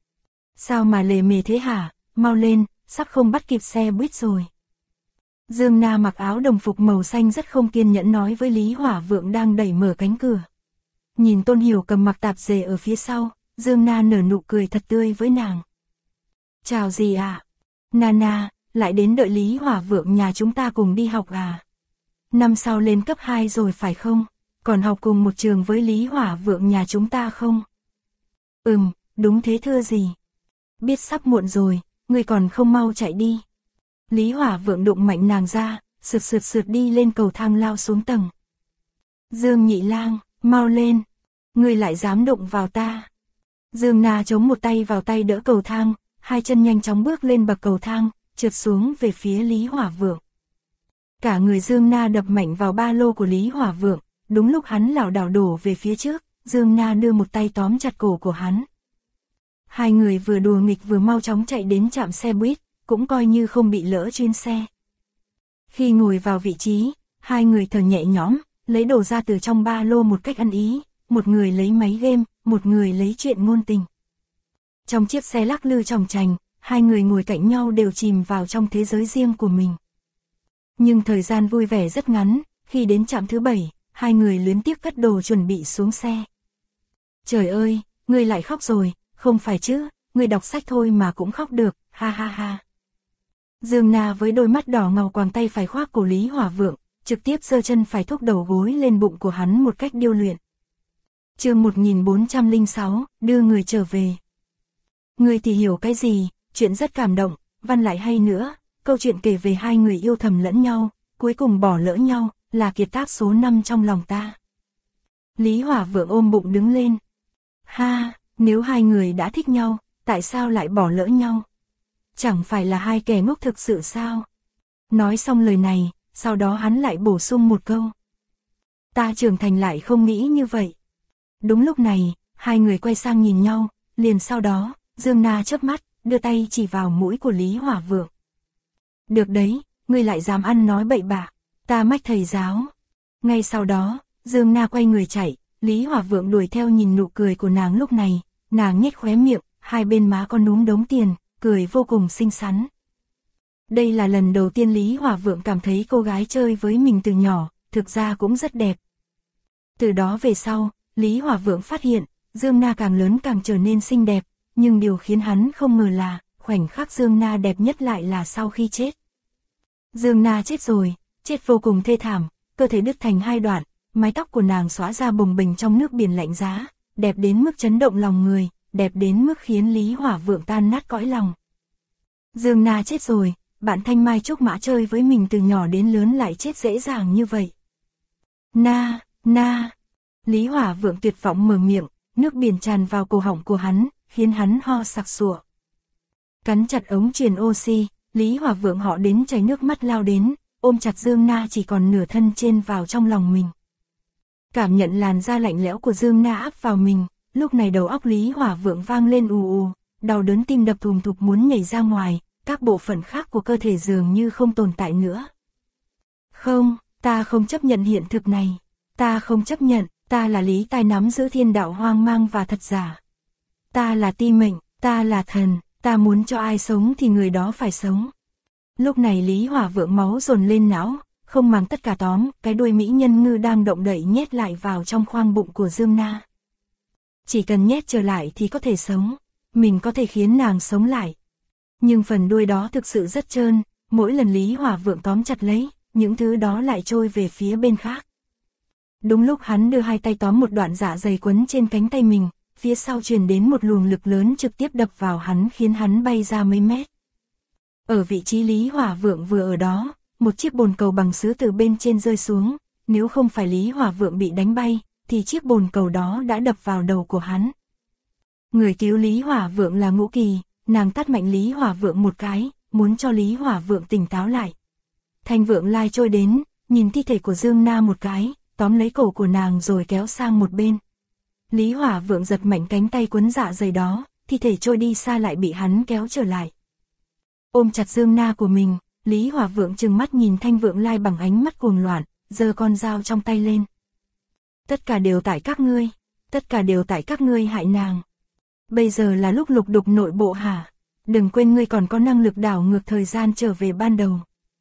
Sao mà lề mề thế hả, mau lên, sắp không bắt kịp xe buýt rồi. Dương Na mặc áo đồng phục màu xanh rất không kiên nhẫn nói với Lý Hỏa Vượng đang đẩy mở cánh cửa. Nhìn Tôn Hiểu cầm mặc tạp dề ở phía sau, Dương Na nở nụ cười thật tươi với nàng. Chào gì ạ? Nana, lại đến đợi Lý Hỏa Vượng nhà chúng ta cùng đi học à? Năm sau lên cấp 2 rồi phải không? Còn học cùng một trường với Lý Hỏa Vượng nhà chúng ta không? Đúng thế thưa gì. Biết sắp muộn rồi, ngươi còn không mau chạy đi. Lý Hỏa Vượng đụng mạnh nàng ra, sượt đi lên cầu thang lao xuống tầng. Dương Nhị Lang, mau lên. Ngươi lại dám đụng vào ta. Dương Na chống một tay vào tay đỡ cầu thang, hai chân nhanh chóng bước lên bậc cầu thang, trượt xuống về phía Lý Hỏa Vượng. Cả người Dương Na đập mạnh vào ba lô của Lý Hỏa Vượng, đúng lúc hắn lảo đảo đổ về phía trước, Dương Na đưa một tay tóm chặt cổ của hắn. Hai người vừa đùa nghịch vừa mau chóng chạy đến trạm xe buýt, cũng coi như không bị lỡ chuyến xe. Khi ngồi vào vị trí, hai người thở nhẹ nhõm, lấy đồ ra từ trong ba lô một cách ăn ý, một người lấy máy game, một người lấy chuyện ngôn tình. Trong chiếc xe lắc lư chòng chành, hai người ngồi cạnh nhau đều chìm vào trong thế giới riêng của mình. Nhưng thời gian vui vẻ rất ngắn, khi đến trạm thứ 7, hai người luyến tiếc cất đồ chuẩn bị xuống xe. Trời ơi, ngươi lại khóc rồi, không phải chứ, ngươi đọc sách thôi mà cũng khóc được, ha ha ha. Dương Na với đôi mắt đỏ ngầu quàng tay phải khoác cổ Lý Hỏa Vượng, trực tiếp giơ chân phải thúc đầu gối lên bụng của hắn một cách điêu luyện. Chương 1406, đưa người trở về. Ngươi thì hiểu cái gì, chuyện rất cảm động, văn lại hay nữa, câu chuyện kể về hai người yêu thầm lẫn nhau, cuối cùng bỏ lỡ nhau, là kiệt tác số 5 trong lòng ta. Lý Hỏa Vượng ôm bụng đứng lên. Ha, nếu hai người đã thích nhau, tại sao lại bỏ lỡ nhau? Chẳng phải là hai kẻ ngốc thực sự sao? Nói xong lời này, sau đó hắn lại bổ sung một câu. Ta trưởng thành lại không nghĩ như vậy. Đúng lúc này, hai người quay sang nhìn nhau, liền sau đó, Dương Na chớp mắt, đưa tay chỉ vào mũi của Lý Hỏa Vượng. Được đấy, ngươi lại dám ăn nói bậy bạ, ta mách thầy giáo. Ngay sau đó, Dương Na quay người chạy, Lý Hỏa Vượng đuổi theo nhìn nụ cười của nàng lúc này, nàng nhếch khóe miệng, hai bên má có núm đống tiền, cười vô cùng xinh xắn. Đây là lần đầu tiên Lý Hỏa Vượng cảm thấy cô gái chơi với mình từ nhỏ, thực ra cũng rất đẹp. Từ đó về sau, Lý Hỏa Vượng phát hiện, Dương Na càng lớn càng trở nên xinh đẹp, nhưng điều khiến hắn không ngờ là, khoảnh khắc Dương Na đẹp nhất lại là sau khi chết. Dương Na chết rồi, chết vô cùng thê thảm, cơ thể đứt thành hai đoạn, mái tóc của nàng xõa ra bồng bềnh trong nước biển lạnh giá, đẹp đến mức chấn động lòng người, đẹp đến mức khiến Lý Hỏa Vượng tan nát cõi lòng. Dương Na chết rồi, bạn thanh mai trúc mã chơi với mình từ nhỏ đến lớn lại chết dễ dàng như vậy. Na. Lý Hỏa Vượng tuyệt vọng mở miệng, nước biển tràn vào cổ họng của hắn, khiến hắn ho sặc sụa. Cắn chặt ống truyền oxy, Lý Hỏa Vượng họ đến chảy nước mắt lao đến, ôm chặt Dương Na chỉ còn nửa thân trên vào trong lòng mình. Cảm nhận làn da lạnh lẽo của Dương Na áp vào mình, lúc này đầu óc Lý Hỏa Vượng vang lên ù ù, đau đớn tim đập thùm thụp muốn nhảy ra ngoài, các bộ phận khác của cơ thể dường như không tồn tại nữa. Không, ta không chấp nhận hiện thực này. Ta không chấp nhận, ta là Lý Tài nắm giữ thiên đạo hoang mang và thật giả. Ta là ti mệnh, ta là thần, ta muốn cho ai sống thì người đó phải sống. Lúc này Lý Hỏa Vượng máu dồn lên não, không màng tất cả tóm, cái đuôi mỹ nhân ngư đang động đậy nhét lại vào trong khoang bụng của Dương Na. Chỉ cần nhét trở lại thì có thể sống, mình có thể khiến nàng sống lại. Nhưng phần đuôi đó thực sự rất trơn, mỗi lần Lý Hỏa Vượng tóm chặt lấy, những thứ đó lại trôi về phía bên khác. Đúng lúc hắn đưa hai tay tóm một đoạn dạ dày quấn trên cánh tay mình, phía sau truyền đến một luồng lực lớn trực tiếp đập vào hắn khiến hắn bay ra mấy mét. Ở vị trí Lý Hỏa Vượng vừa ở đó, một chiếc bồn cầu bằng sứ từ bên trên rơi xuống, nếu không phải Lý Hỏa Vượng bị đánh bay, thì chiếc bồn cầu đó đã đập vào đầu của hắn. Người cứu Lý Hỏa Vượng là Ngũ Kỳ, nàng tát mạnh Lý Hỏa Vượng một cái, muốn cho Lý Hỏa Vượng tỉnh táo lại. Thanh Vượng Lai trôi đến, nhìn thi thể của Dương Na một cái, tóm lấy cổ của nàng rồi kéo sang một bên. Lý Hỏa Vượng giật mạnh cánh tay quấn dạ dày đó, thi thể trôi đi xa lại bị hắn kéo trở lại. Ôm chặt Dương Na của mình, Lý Hỏa Vượng trừng mắt nhìn Thanh Vượng Lai bằng ánh mắt cuồng loạn, giơ con dao trong tay lên. Tất cả đều tại các ngươi, tất cả đều tại các ngươi hại nàng. Bây giờ là lúc lục đục nội bộ hả? Đừng quên ngươi còn có năng lực đảo ngược thời gian trở về ban đầu.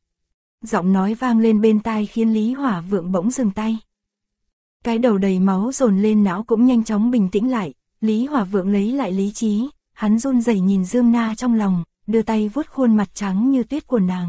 Giọng nói vang lên bên tai khiến Lý Hỏa Vượng bỗng dừng tay. Cái đầu đầy máu dồn lên não cũng nhanh chóng bình tĩnh lại, Lý Hỏa Vượng lấy lại lý trí, hắn run rẩy nhìn Dương Na trong lòng, đưa tay vuốt khuôn mặt trắng như tuyết của nàng.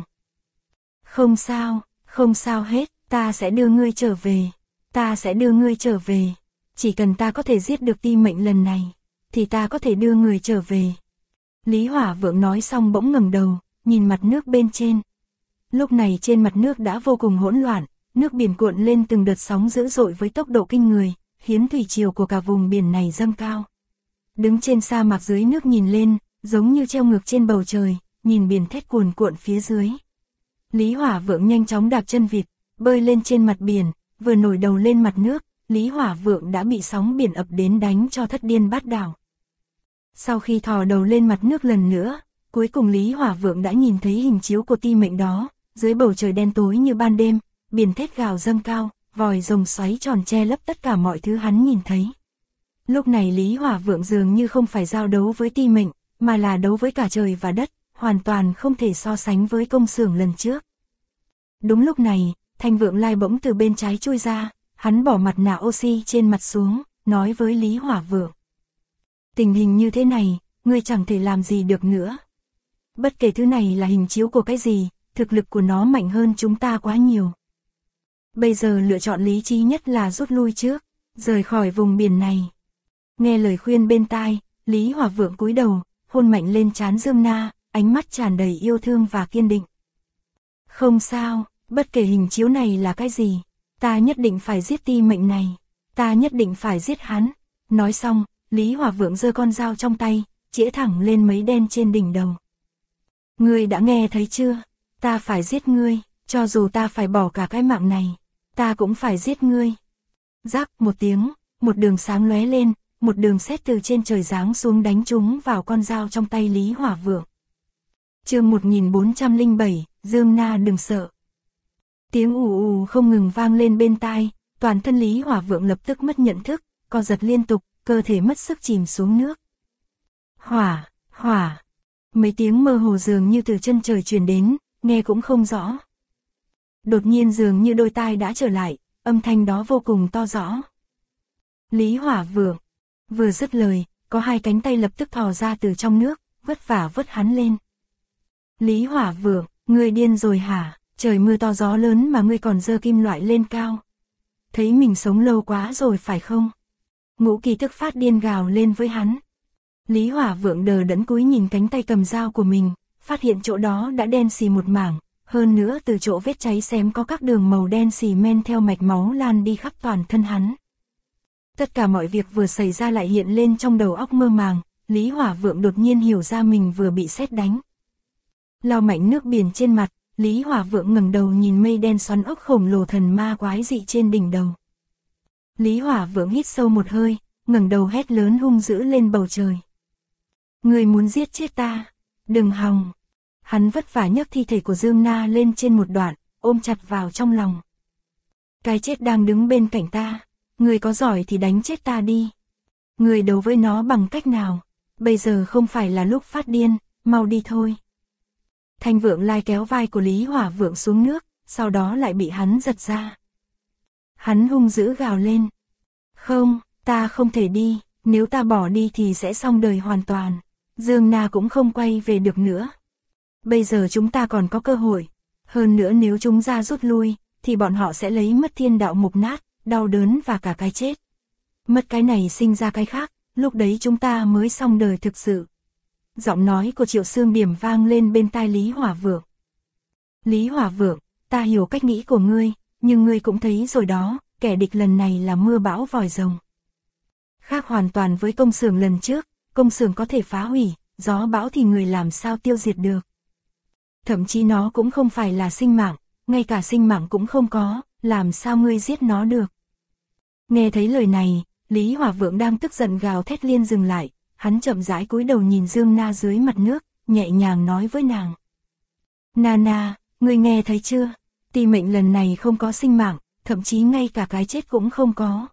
Không sao hết, ta sẽ đưa ngươi trở về, ta sẽ đưa ngươi trở về, chỉ cần ta có thể giết được Ti Mệnh lần này, thì ta có thể đưa người trở về. Lý Hỏa Vượng nói xong bỗng ngẩng đầu, nhìn mặt nước bên trên. Lúc này trên mặt nước đã vô cùng hỗn loạn, nước biển cuộn lên từng đợt sóng dữ dội với tốc độ kinh người, khiến thủy triều của cả vùng biển này dâng cao. Đứng trên sa mạc dưới nước nhìn lên, giống như treo ngược trên bầu trời, nhìn biển thét cuồn cuộn phía dưới. Lý Hỏa Vượng nhanh chóng đạp chân vịt, bơi lên trên mặt biển, vừa nổi đầu lên mặt nước, Lý Hỏa Vượng đã bị sóng biển ập đến đánh cho thất điên bát đảo. Sau khi thò đầu lên mặt nước lần nữa, cuối cùng Lý Hỏa Vượng đã nhìn thấy hình chiếu của Ti Mệnh đó, dưới bầu trời đen tối như ban đêm, biển thét gào dâng cao, vòi rồng xoáy tròn che lấp tất cả mọi thứ hắn nhìn thấy. Lúc này Lý Hỏa Vượng dường như không phải giao đấu với Ti Mệnh, mà là đấu với cả trời và đất, hoàn toàn không thể so sánh với công xưởng lần trước. Đúng lúc này, Thanh Vượng Lai bỗng từ bên trái chui ra, hắn bỏ mặt nạ oxy trên mặt xuống, nói với Lý Hỏa Vượng. Tình hình như thế này, ngươi chẳng thể làm gì được nữa. Bất kể thứ này là hình chiếu của cái gì, thực lực của nó mạnh hơn chúng ta quá nhiều. Bây giờ lựa chọn lý trí nhất là rút lui trước, rời khỏi vùng biển này. Nghe lời khuyên bên tai, Lý Hỏa Vượng cúi đầu, hôn mạnh lên trán Dương Na, ánh mắt tràn đầy yêu thương và kiên định. Không sao, bất kể hình chiếu này là cái gì, ta nhất định phải giết ti mệnh này, ta nhất định phải giết hắn. Nói xong, Lý Hỏa Vượng giơ con dao trong tay, chĩa thẳng lên mấy đen trên đỉnh đầu. Ngươi đã nghe thấy chưa? Ta phải giết ngươi, cho dù ta phải bỏ cả cái mạng này, ta cũng phải giết ngươi. Rắc một tiếng, một đường sáng lóe lên, một đường sét từ trên trời giáng xuống đánh trúng vào con dao trong tay Lý Hỏa Vượng. Chương 1407, Dương Na đừng sợ. Tiếng ù ù không ngừng vang lên bên tai, toàn thân Lý Hỏa Vượng lập tức mất nhận thức, co giật liên tục, cơ thể mất sức chìm xuống nước. Hỏa, hỏa. Mấy tiếng mơ hồ dường như từ chân trời truyền đến, nghe cũng không rõ. Đột nhiên dường như đôi tai đã trở lại, âm thanh đó vô cùng to rõ. Lý Hỏa Vượng. Vừa dứt lời, có hai cánh tay lập tức thò ra từ trong nước, vất vả vớt hắn lên. Lý Hỏa Vượng, ngươi điên rồi hả? Trời mưa to gió lớn mà ngươi còn giơ kim loại lên cao. Thấy mình sống lâu quá rồi phải không? Ngũ Kỳ tức phát điên gào lên với hắn. Lý Hỏa Vượng đờ đẫn cúi nhìn cánh tay cầm dao của mình, phát hiện chỗ đó đã đen xì một mảng, hơn nữa từ chỗ vết cháy xém có các đường màu đen xì men theo mạch máu lan đi khắp toàn thân hắn. Tất cả mọi việc vừa xảy ra lại hiện lên trong đầu óc mơ màng, Lý Hỏa Vượng đột nhiên hiểu ra mình vừa bị sét đánh. Lau mạnh nước biển trên mặt, Lý Hỏa Vượng ngẩng đầu nhìn mây đen xoắn ốc khổng lồ thần ma quái dị trên đỉnh đầu. Lý Hỏa Vượng hít sâu một hơi, ngẩng đầu hét lớn hung dữ lên bầu trời. Ngươi muốn giết chết ta? Đừng hòng. Hắn vất vả nhấc thi thể của Dương Na lên trên một đoạn, ôm chặt vào trong lòng. Cái chết đang đứng bên cạnh ta, ngươi có giỏi thì đánh chết ta đi. Ngươi đấu với nó bằng cách nào? Bây giờ không phải là lúc phát điên, mau đi thôi. Thanh Vượng Lai kéo vai của Lý Hỏa Vượng xuống nước, sau đó lại bị hắn giật ra. Hắn hung dữ gào lên. Không, ta không thể đi, nếu ta bỏ đi thì sẽ xong đời hoàn toàn. Dương Na cũng không quay về được nữa. Bây giờ chúng ta còn có cơ hội. Hơn nữa nếu chúng ra rút lui, thì bọn họ sẽ lấy mất thiên đạo mục nát, đau đớn và cả cái chết. Mất cái này sinh ra cái khác, lúc đấy chúng ta mới xong đời thực sự. Giọng nói của Triệu Xương Điểm vang lên bên tai Lý Hỏa Vượng. Lý Hỏa Vượng, ta hiểu cách nghĩ của ngươi, nhưng ngươi cũng thấy rồi đó, kẻ địch lần này là mưa bão vòi rồng. Khác hoàn toàn với công xưởng lần trước, công xưởng có thể phá hủy, gió bão thì người làm sao tiêu diệt được. Thậm chí nó cũng không phải là sinh mạng, ngay cả sinh mạng cũng không có, làm sao ngươi giết nó được. Nghe thấy lời này, Lý Hỏa Vượng đang tức giận gào thét liên dừng lại, hắn chậm rãi cúi đầu nhìn Dương Na dưới mặt nước, nhẹ nhàng nói với nàng. Nana, ngươi nghe thấy chưa? Ti mệnh lần này không có sinh mạng, thậm chí ngay cả cái chết cũng không có.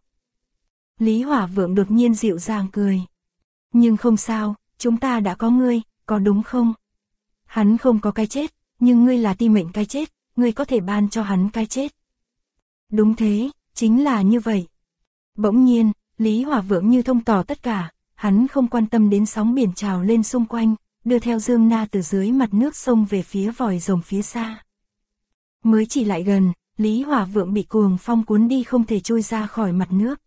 Lý Hỏa Vượng đột nhiên dịu dàng cười. Nhưng không sao, chúng ta đã có ngươi, có đúng không? Hắn không có cái chết, nhưng ngươi là ti mệnh cái chết, ngươi có thể ban cho hắn cái chết. Đúng thế, chính là như vậy. Bỗng nhiên, Lý Hỏa Vượng như thông tỏ tất cả, hắn không quan tâm đến sóng biển trào lên xung quanh, đưa theo Dương Na từ dưới mặt nước sông về phía vòi rồng phía xa. Mới chỉ lại gần, Lý Hỏa Vượng bị cuồng phong cuốn đi không thể trôi ra khỏi mặt nước.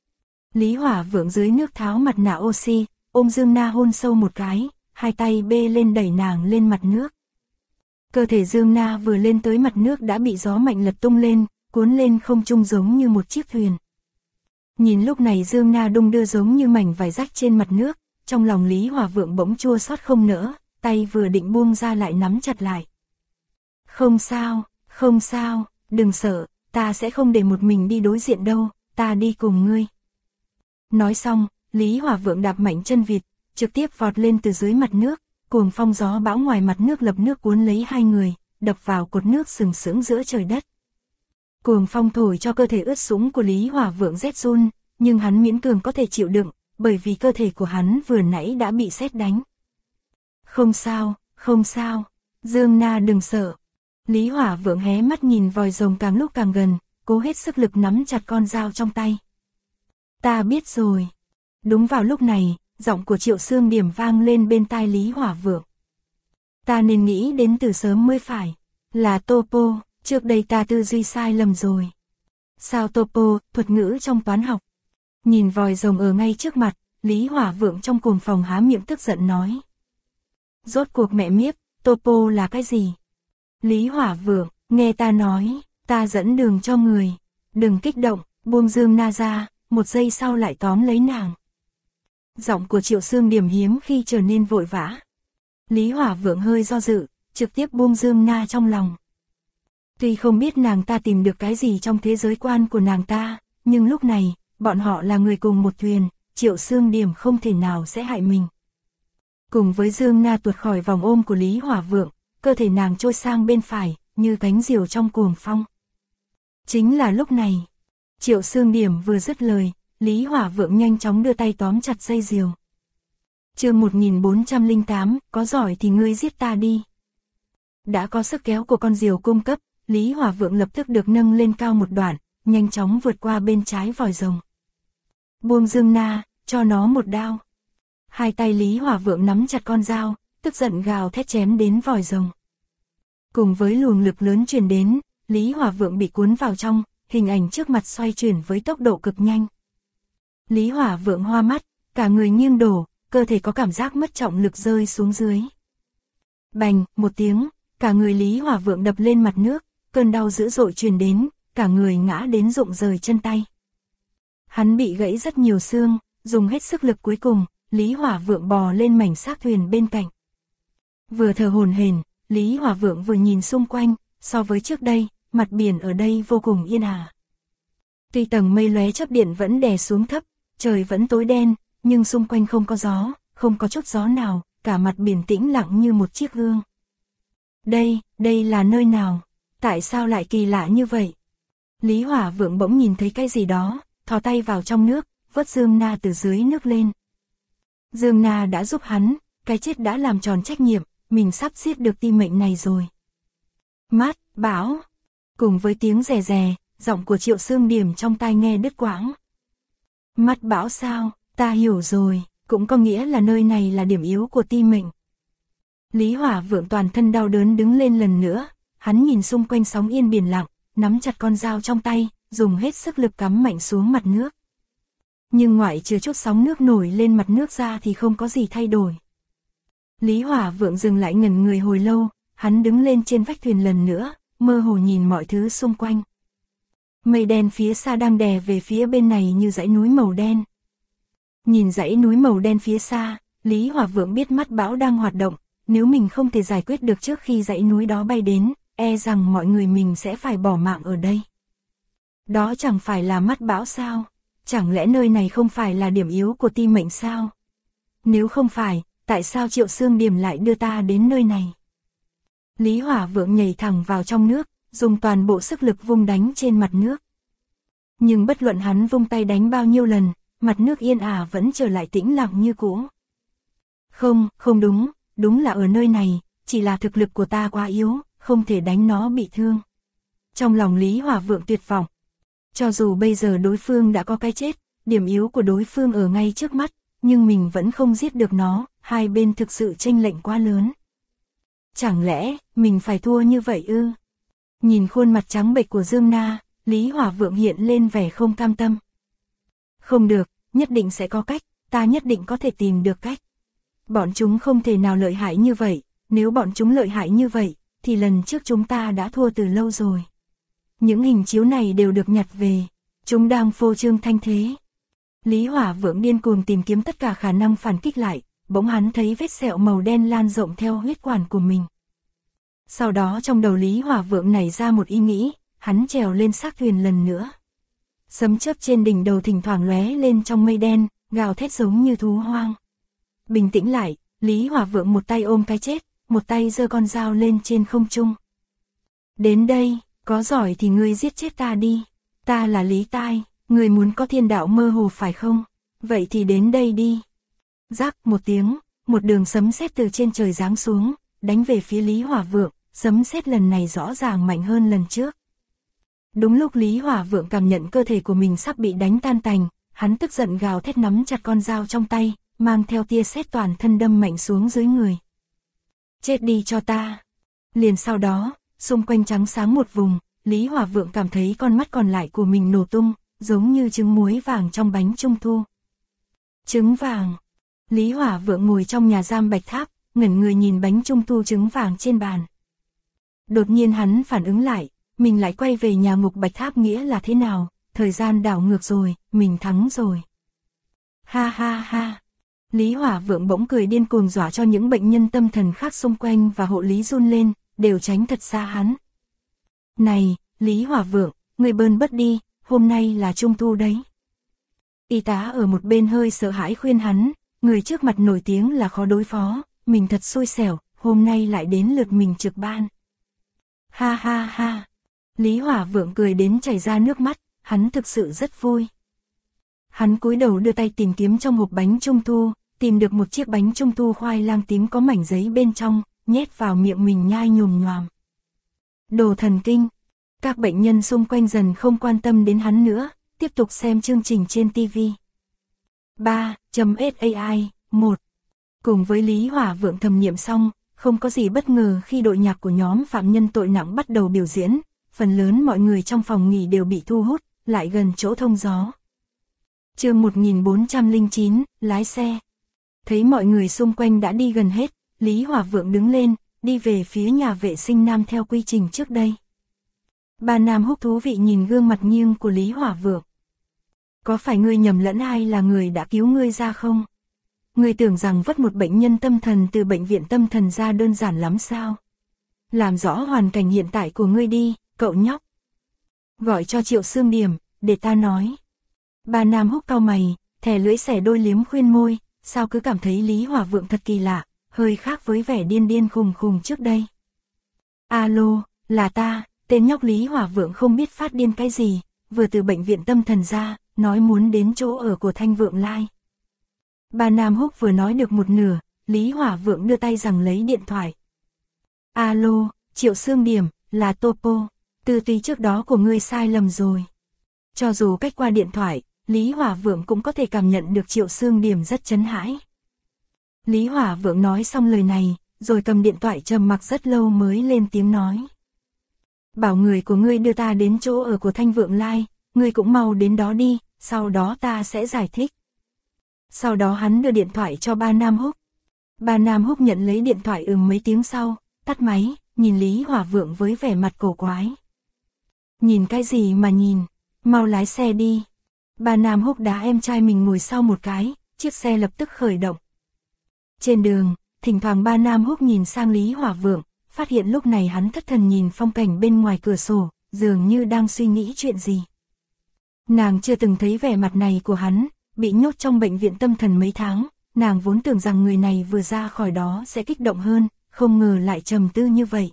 Lý Hỏa Vượng dưới nước tháo mặt nạ oxy, ôm Dương Na hôn sâu một cái, hai tay bê lên đẩy nàng lên mặt nước. Cơ thể Dương Na vừa lên tới mặt nước đã bị gió mạnh lật tung lên, cuốn lên không trung giống như một chiếc thuyền. Nhìn lúc này Dương Na đung đưa giống như mảnh vải rách trên mặt nước, trong lòng Lý Hỏa Vượng bỗng chua xót không nỡ, tay vừa định buông ra lại nắm chặt lại. Không sao, đừng sợ, ta sẽ không để một mình đi đối diện đâu, ta đi cùng ngươi. Nói xong, Lý Hỏa Vượng đạp mạnh chân vịt, trực tiếp vọt lên từ dưới mặt nước, cuồng phong gió bão ngoài mặt nước lập nước cuốn lấy hai người, đập vào cột nước sừng sững giữa trời đất. Cuồng phong thổi cho cơ thể ướt sũng của Lý Hỏa Vượng rét run, nhưng hắn miễn cường có thể chịu đựng, bởi vì cơ thể của hắn vừa nãy đã bị sét đánh. Không sao, Dương Na đừng sợ. Lý Hỏa Vượng hé mắt nhìn vòi rồng càng lúc càng gần, cố hết sức lực nắm chặt con dao trong tay. Ta biết rồi. Đúng vào lúc này, giọng của Triệu Xương Điểm vang lên bên tai Lý Hỏa Vượng. Ta nên nghĩ đến từ sớm mới phải. Là Topo, trước đây ta tư duy sai lầm rồi. Sao Topo, thuật ngữ trong toán học. Nhìn vòi rồng ở ngay trước mặt, Lý Hỏa Vượng trong cuồng phòng há miệng tức giận nói. Rốt cuộc mẹ miếp, Topo là cái gì? Lý Hỏa Vượng, nghe ta nói, ta dẫn đường cho người. Đừng kích động, buông Dương Na ra, một giây sau lại tóm lấy nàng. Giọng của Triệu Xương Điểm hiếm khi trở nên vội vã. Lý Hỏa Vượng hơi do dự, trực tiếp buông Dương Na trong lòng. Tuy không biết nàng ta tìm được cái gì trong thế giới quan của nàng ta, nhưng lúc này, bọn họ là người cùng một thuyền, Triệu Xương Điểm không thể nào sẽ hại mình. Cùng với Dương Na tuột khỏi vòng ôm của Lý Hỏa Vượng, cơ thể nàng trôi sang bên phải, như cánh diều trong cuồng phong. Chính là lúc này, Triệu Xương Điểm vừa dứt lời, Lý Hỏa Vượng nhanh chóng đưa tay tóm chặt dây diều. Chương 1408, có giỏi thì ngươi giết ta đi. Đã có sức kéo của con diều cung cấp, Lý Hỏa Vượng lập tức được nâng lên cao một đoạn, nhanh chóng vượt qua bên trái vòi rồng. Buông Dương Na, cho nó một đao. Hai tay Lý Hỏa Vượng nắm chặt con dao, tức giận gào thét chém đến vòi rồng. Cùng với luồng lực lớn truyền đến, Lý Hỏa Vượng bị cuốn vào trong, hình ảnh trước mặt xoay chuyển với tốc độ cực nhanh. Lý Hỏa Vượng hoa mắt, cả người nghiêng đổ, cơ thể có cảm giác mất trọng lực rơi xuống dưới. Bành, một tiếng, cả người Lý Hỏa Vượng đập lên mặt nước, cơn đau dữ dội truyền đến, cả người ngã đến rụng rời chân tay. Hắn bị gãy rất nhiều xương, dùng hết sức lực cuối cùng, Lý Hỏa Vượng bò lên mảnh xác thuyền bên cạnh. Vừa thở hổn hển, Lý Hỏa Vượng vừa nhìn xung quanh, so với trước đây, mặt biển ở đây vô cùng yên ả. Tuy tầng mây lóe chớp điện vẫn đè xuống thấp, trời vẫn tối đen, nhưng xung quanh không có gió, không có chút gió nào, cả mặt biển tĩnh lặng như một chiếc gương. Đây là nơi nào? Tại sao lại kỳ lạ như vậy? Lý Hỏa Vượng bỗng nhìn thấy cái gì đó, thò tay vào trong nước, vớt Dương Na từ dưới nước lên. Dương Na đã giúp hắn, cái chết đã làm tròn trách nhiệm, mình sắp giết được ti mệnh này rồi. Mát, bão. Cùng với tiếng rè rè, giọng của Triệu Xương Điểm trong tai nghe đứt quãng. Mắt bão sao, ta hiểu rồi, cũng có nghĩa là nơi này là điểm yếu của ti mệnh. Lý Hỏa Vượng toàn thân đau đớn đứng lên lần nữa, hắn nhìn xung quanh sóng yên biển lặng, nắm chặt con dao trong tay, dùng hết sức lực cắm mạnh xuống mặt nước. Nhưng ngoại trừ chút sóng nước nổi lên mặt nước ra thì không có gì thay đổi. Lý Hỏa Vượng dừng lại ngẩn người hồi lâu, hắn đứng lên trên vách thuyền lần nữa, mơ hồ nhìn mọi thứ xung quanh. Mây đen phía xa đang đè về phía bên này như dãy núi màu đen. Nhìn dãy núi màu đen phía xa, Lý Hỏa Vượng biết mắt bão đang hoạt động, nếu mình không thể giải quyết được trước khi dãy núi đó bay đến, e rằng mọi người mình sẽ phải bỏ mạng ở đây. Đó chẳng phải là mắt bão sao? Chẳng lẽ nơi này không phải là điểm yếu của ti mệnh sao? Nếu không phải, tại sao Triệu Xương Điểm lại đưa ta đến nơi này? Lý Hỏa Vượng nhảy thẳng vào trong nước, dùng toàn bộ sức lực vung đánh trên mặt nước. Nhưng bất luận hắn vung tay đánh bao nhiêu lần, mặt nước yên ả vẫn trở lại tĩnh lặng như cũ. Không đúng, đúng là ở nơi này, chỉ là thực lực của ta quá yếu, không thể đánh nó bị thương. Trong lòng Lý Hỏa Vượng tuyệt vọng. Cho dù bây giờ đối phương đã có cái chết, điểm yếu của đối phương ở ngay trước mắt, nhưng mình vẫn không giết được nó, hai bên thực sự chênh lệch quá lớn. Chẳng lẽ, mình phải thua như vậy ư? Nhìn khuôn mặt trắng bệch của Dương Na, Lý Hỏa Vượng hiện lên vẻ không cam tâm. Không được, nhất định sẽ có cách, ta nhất định có thể tìm được cách. Bọn chúng không thể nào lợi hại như vậy, nếu bọn chúng lợi hại như vậy, thì lần trước chúng ta đã thua từ lâu rồi. Những hình chiếu này đều được nhặt về, chúng đang phô trương thanh thế. Lý Hỏa Vượng điên cuồng tìm kiếm tất cả khả năng phản kích lại, bỗng hắn thấy vết sẹo màu đen lan rộng theo huyết quản của mình. Sau đó trong đầu Lý Hỏa Vượng nảy ra một ý nghĩ, hắn trèo lên xác thuyền lần nữa. Sấm chớp trên đỉnh đầu thỉnh thoảng lóe lên trong mây đen, gào thét giống như thú hoang. Bình tĩnh lại, Lý Hỏa Vượng một tay ôm cái chết, một tay giơ con dao lên trên không trung. Đến đây, có giỏi thì ngươi giết chết ta đi. Ta là Lý Tai, ngươi muốn có thiên đạo mơ hồ phải không? Vậy thì đến đây đi. Rắc một tiếng, một đường sấm sét từ trên trời giáng xuống, đánh về phía Lý Hỏa Vượng, sấm sét lần này rõ ràng mạnh hơn lần trước. Đúng lúc Lý Hỏa Vượng cảm nhận cơ thể của mình sắp bị đánh tan tành, hắn tức giận gào thét nắm chặt con dao trong tay, mang theo tia sét toàn thân đâm mạnh xuống dưới người. Chết đi cho ta! Liền sau đó, xung quanh trắng sáng một vùng, Lý Hỏa Vượng cảm thấy con mắt còn lại của mình nổ tung, giống như trứng muối vàng trong bánh trung thu. Trứng vàng! Lý Hỏa Vượng ngồi trong nhà giam Bạch Tháp, ngẩn người nhìn bánh trung thu trứng vàng trên bàn. Đột nhiên hắn phản ứng lại, mình lại quay về nhà ngục Bạch Tháp nghĩa là thế nào, thời gian đảo ngược rồi, mình thắng rồi. Ha ha ha! Lý Hỏa Vượng bỗng cười điên cuồng dọa cho những bệnh nhân tâm thần khác xung quanh và hộ lý run lên, đều tránh thật xa hắn. Này, Lý Hỏa Vượng, người bơn bớt đi, hôm nay là trung thu đấy. Y tá ở một bên hơi sợ hãi khuyên hắn, người trước mặt nổi tiếng là khó đối phó, mình thật xui xẻo, hôm nay lại đến lượt mình trực ban. Ha ha ha! Lý Hỏa Vượng cười đến chảy ra nước mắt, hắn thực sự rất vui. Hắn cúi đầu đưa tay tìm kiếm trong hộp bánh trung thu, tìm được một chiếc bánh trung thu khoai lang tím có mảnh giấy bên trong, nhét vào miệng mình nhai nhồm nhoàm. Đồ thần kinh! Các bệnh nhân xung quanh dần không quan tâm đến hắn nữa, tiếp tục xem chương trình trên TV. 3.SAI 1. Cùng với Lý Hỏa Vượng thẩm nghiệm xong, không có gì bất ngờ khi đội nhạc của nhóm phạm nhân tội nặng bắt đầu biểu diễn, phần lớn mọi người trong phòng nghỉ đều bị thu hút, lại gần chỗ thông gió. Chương 1409, lái xe. Thấy mọi người xung quanh đã đi gần hết, Lý Hỏa Vượng đứng lên, đi về phía nhà vệ sinh nam theo quy trình trước đây. Bà Nam Húc thú vị nhìn gương mặt nghiêng của Lý Hỏa Vượng. Có phải ngươi nhầm lẫn ai là người đã cứu ngươi ra không? Ngươi tưởng rằng vớt một bệnh nhân tâm thần từ bệnh viện tâm thần ra đơn giản lắm sao? Làm rõ hoàn cảnh hiện tại của ngươi đi, cậu nhóc. Gọi cho Triệu Xương Điểm, để ta nói. Bà Nam Húc cau mày, thè lưỡi xẻ đôi liếm khuyên môi, sao cứ cảm thấy Lý Hỏa Vượng thật kỳ lạ, hơi khác với vẻ điên điên khùng khùng trước đây. Alo, là ta, tên nhóc Lý Hỏa Vượng không biết phát điên cái gì, vừa từ bệnh viện tâm thần ra, nói muốn đến chỗ ở của Thanh Vượng Lai. Bà Nam Húc vừa nói được một nửa, Lý Hỏa Vượng đưa tay giằng lấy điện thoại. Alo, Triệu Xương Điểm, là Topo, tư duy trước đó của ngươi sai lầm rồi. Cho dù cách qua điện thoại, Lý Hỏa Vượng cũng có thể cảm nhận được Triệu Xương Điểm rất chấn hãi. Lý Hỏa Vượng nói xong lời này, rồi cầm điện thoại trầm mặc rất lâu mới lên tiếng nói. Bảo người của ngươi đưa ta đến chỗ ở của Thanh Vượng Lai, ngươi cũng mau đến đó đi, sau đó ta sẽ giải thích. Sau đó hắn đưa điện thoại cho ba Nam Húc. Ba Nam Húc nhận lấy điện thoại mấy tiếng sau, tắt máy, nhìn Lý Hỏa Vượng với vẻ mặt cổ quái. Nhìn cái gì mà nhìn, mau lái xe đi. Ba Nam Húc đá em trai mình ngồi sau một cái, chiếc xe lập tức khởi động. Trên đường, thỉnh thoảng ba Nam Húc nhìn sang Lý Hỏa Vượng, phát hiện lúc này hắn thất thần nhìn phong cảnh bên ngoài cửa sổ, dường như đang suy nghĩ chuyện gì. Nàng chưa từng thấy vẻ mặt này của hắn, bị nhốt trong bệnh viện tâm thần mấy tháng, nàng vốn tưởng rằng người này vừa ra khỏi đó sẽ kích động hơn, không ngờ lại trầm tư như vậy.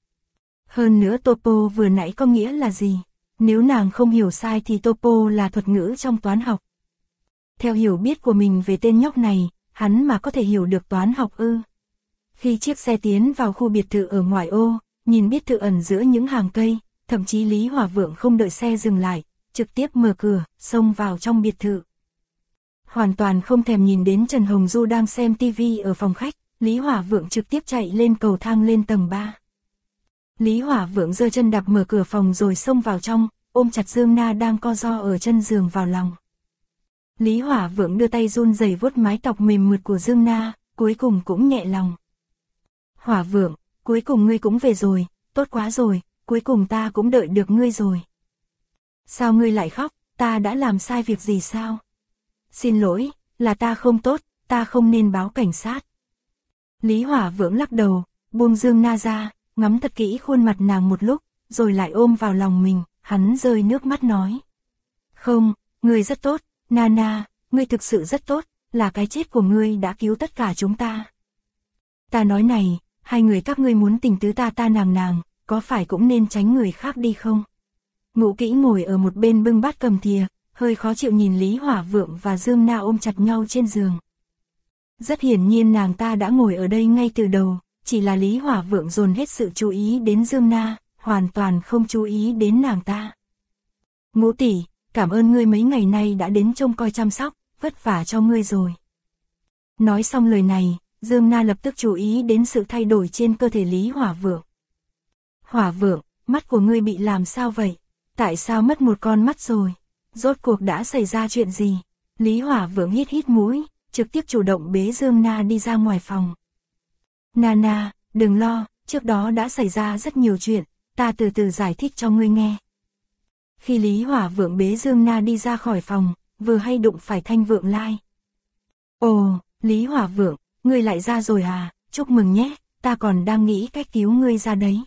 Hơn nữa Topo vừa nãy có nghĩa là gì? Nếu nàng không hiểu sai thì Topo là thuật ngữ trong toán học. Theo hiểu biết của mình về tên nhóc này, hắn mà có thể hiểu được toán học ư? Khi chiếc xe tiến vào khu biệt thự ở ngoại ô, nhìn biệt thự ẩn giữa những hàng cây, thậm chí Lý Hỏa Vượng không đợi xe dừng lại, trực tiếp mở cửa, xông vào trong biệt thự. Hoàn toàn không thèm nhìn đến Trần Hồng Du đang xem TV ở phòng khách, Lý Hỏa Vượng trực tiếp chạy lên cầu thang lên tầng 3. Lý Hỏa Vượng giơ chân đạp mở cửa phòng rồi xông vào trong, ôm chặt Dương Na đang co ro ở chân giường vào lòng. Lý Hỏa Vượng đưa tay run rẩy vuốt mái tóc mềm mượt của Dương Na, cuối cùng cũng nhẹ lòng. Hỏa Vượng, cuối cùng ngươi cũng về rồi, tốt quá rồi, cuối cùng ta cũng đợi được ngươi rồi. Sao ngươi lại khóc, ta đã làm sai việc gì sao? Xin lỗi, là ta không tốt, ta không nên báo cảnh sát. Lý Hỏa Vượng lắc đầu, buông Dương Na ra, ngắm thật kỹ khuôn mặt nàng một lúc, rồi lại ôm vào lòng mình, hắn rơi nước mắt nói. Không, ngươi rất tốt, Nana, ngươi thực sự rất tốt, là cái chết của ngươi đã cứu tất cả chúng ta. Ta nói này, hai người các ngươi muốn tình tứ ta nàng, có phải cũng nên tránh người khác đi không? Ngũ Kỹ ngồi ở một bên bưng bát cầm thìa, hơi khó chịu nhìn Lý Hỏa Vượng và Dương Na ôm chặt nhau trên giường. Rất hiển nhiên nàng ta đã ngồi ở đây ngay từ đầu, chỉ là Lý Hỏa Vượng dồn hết sự chú ý đến Dương Na, hoàn toàn không chú ý đến nàng ta. Ngũ tỷ, cảm ơn ngươi mấy ngày nay đã đến trông coi chăm sóc, vất vả cho ngươi rồi. Nói xong lời này, Dương Na lập tức chú ý đến sự thay đổi trên cơ thể Lý Hỏa Vượng. Hỏa Vượng, mắt của ngươi bị làm sao vậy? Tại sao mất một con mắt rồi? Rốt cuộc đã xảy ra chuyện gì? Lý Hỏa Vượng hít hít mũi, trực tiếp chủ động bế Dương Na đi ra ngoài phòng. Nana, đừng lo, trước đó đã xảy ra rất nhiều chuyện, ta từ từ giải thích cho ngươi nghe. Khi Lý Hỏa Vượng bế Dương Na đi ra khỏi phòng, vừa hay đụng phải Thanh Vượng Lai. Ồ, Lý Hỏa Vượng, ngươi lại ra rồi à, chúc mừng nhé, ta còn đang nghĩ cách cứu ngươi ra đấy.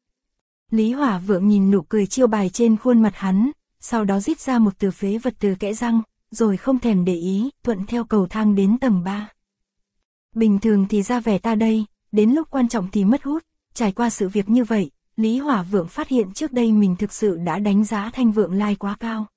Lý Hỏa Vượng nhìn nụ cười chiêu bài trên khuôn mặt hắn, sau đó rít ra một từ phế vật từ kẽ răng, rồi không thèm để ý, thuận theo cầu thang đến tầng 3. Bình thường thì ra vẻ ta đây, đến lúc quan trọng thì mất hút, trải qua sự việc như vậy, Lý Hỏa Vượng phát hiện trước đây mình thực sự đã đánh giá Thanh Vượng Lai quá cao.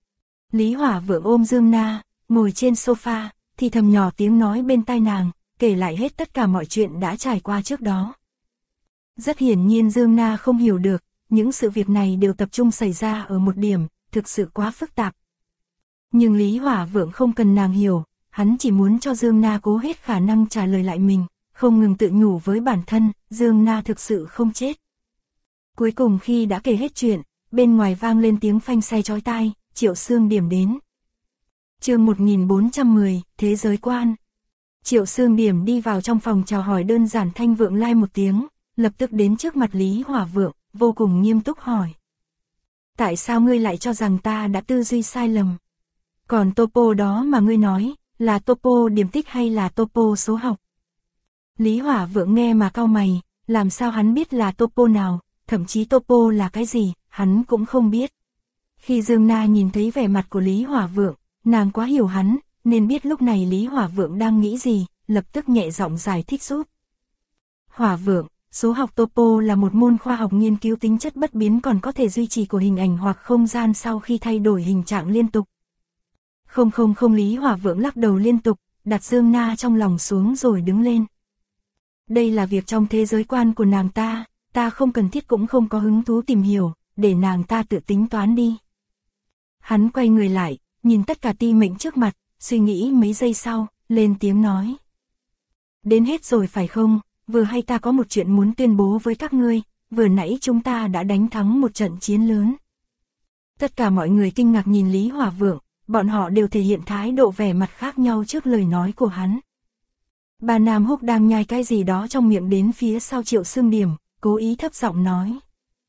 Lý Hỏa Vượng ôm Dương Na, ngồi trên sofa, thì thầm nhỏ tiếng nói bên tai nàng, kể lại hết tất cả mọi chuyện đã trải qua trước đó. Rất hiển nhiên Dương Na không hiểu được, những sự việc này đều tập trung xảy ra ở một điểm, thực sự quá phức tạp. Nhưng Lý Hỏa Vượng không cần nàng hiểu, hắn chỉ muốn cho Dương Na cố hết khả năng trả lời lại mình, không ngừng tự nhủ với bản thân, Dương Na thực sự không chết. Cuối cùng khi đã kể hết chuyện, bên ngoài vang lên tiếng phanh xe chói tai, Triệu Sương Điểm đến. Chương 1410, Thế giới quan. Triệu Sương Điểm đi vào trong phòng chào hỏi đơn giản Thanh Vượng Lai một tiếng, lập tức đến trước mặt Lý Hỏa Vượng, vô cùng nghiêm túc hỏi. Tại sao ngươi lại cho rằng ta đã tư duy sai lầm? Còn topo đó mà ngươi nói, là topo điểm tích hay là topo số học? Lý Hỏa Vượng nghe mà cau mày, làm sao hắn biết là topo nào, thậm chí topo là cái gì, hắn cũng không biết. Khi Dương Na nhìn thấy vẻ mặt của Lý Hỏa Vượng, nàng quá hiểu hắn, nên biết lúc này Lý Hỏa Vượng đang nghĩ gì, lập tức nhẹ giọng giải thích giúp. Hỏa Vượng, số học topo là một môn khoa học nghiên cứu tính chất bất biến còn có thể duy trì của hình ảnh hoặc không gian sau khi thay đổi hình trạng liên tục. Không Lý Hỏa Vượng lắc đầu liên tục, đặt Dương Na trong lòng xuống rồi đứng lên. Đây là việc trong thế giới quan của nàng ta không cần thiết cũng không có hứng thú tìm hiểu, để nàng ta tự tính toán đi. Hắn quay người lại, nhìn tất cả ti mệnh trước mặt, suy nghĩ mấy giây sau, lên tiếng nói. Đến hết rồi phải không, vừa hay ta có một chuyện muốn tuyên bố với các ngươi, vừa nãy chúng ta đã đánh thắng một trận chiến lớn. Tất cả mọi người kinh ngạc nhìn Lý Hỏa Vượng, bọn họ đều thể hiện thái độ vẻ mặt khác nhau trước lời nói của hắn. Bà Nam Húc đang nhai cái gì đó trong miệng đến phía sau Triệu Sương Điểm, cố ý thấp giọng nói.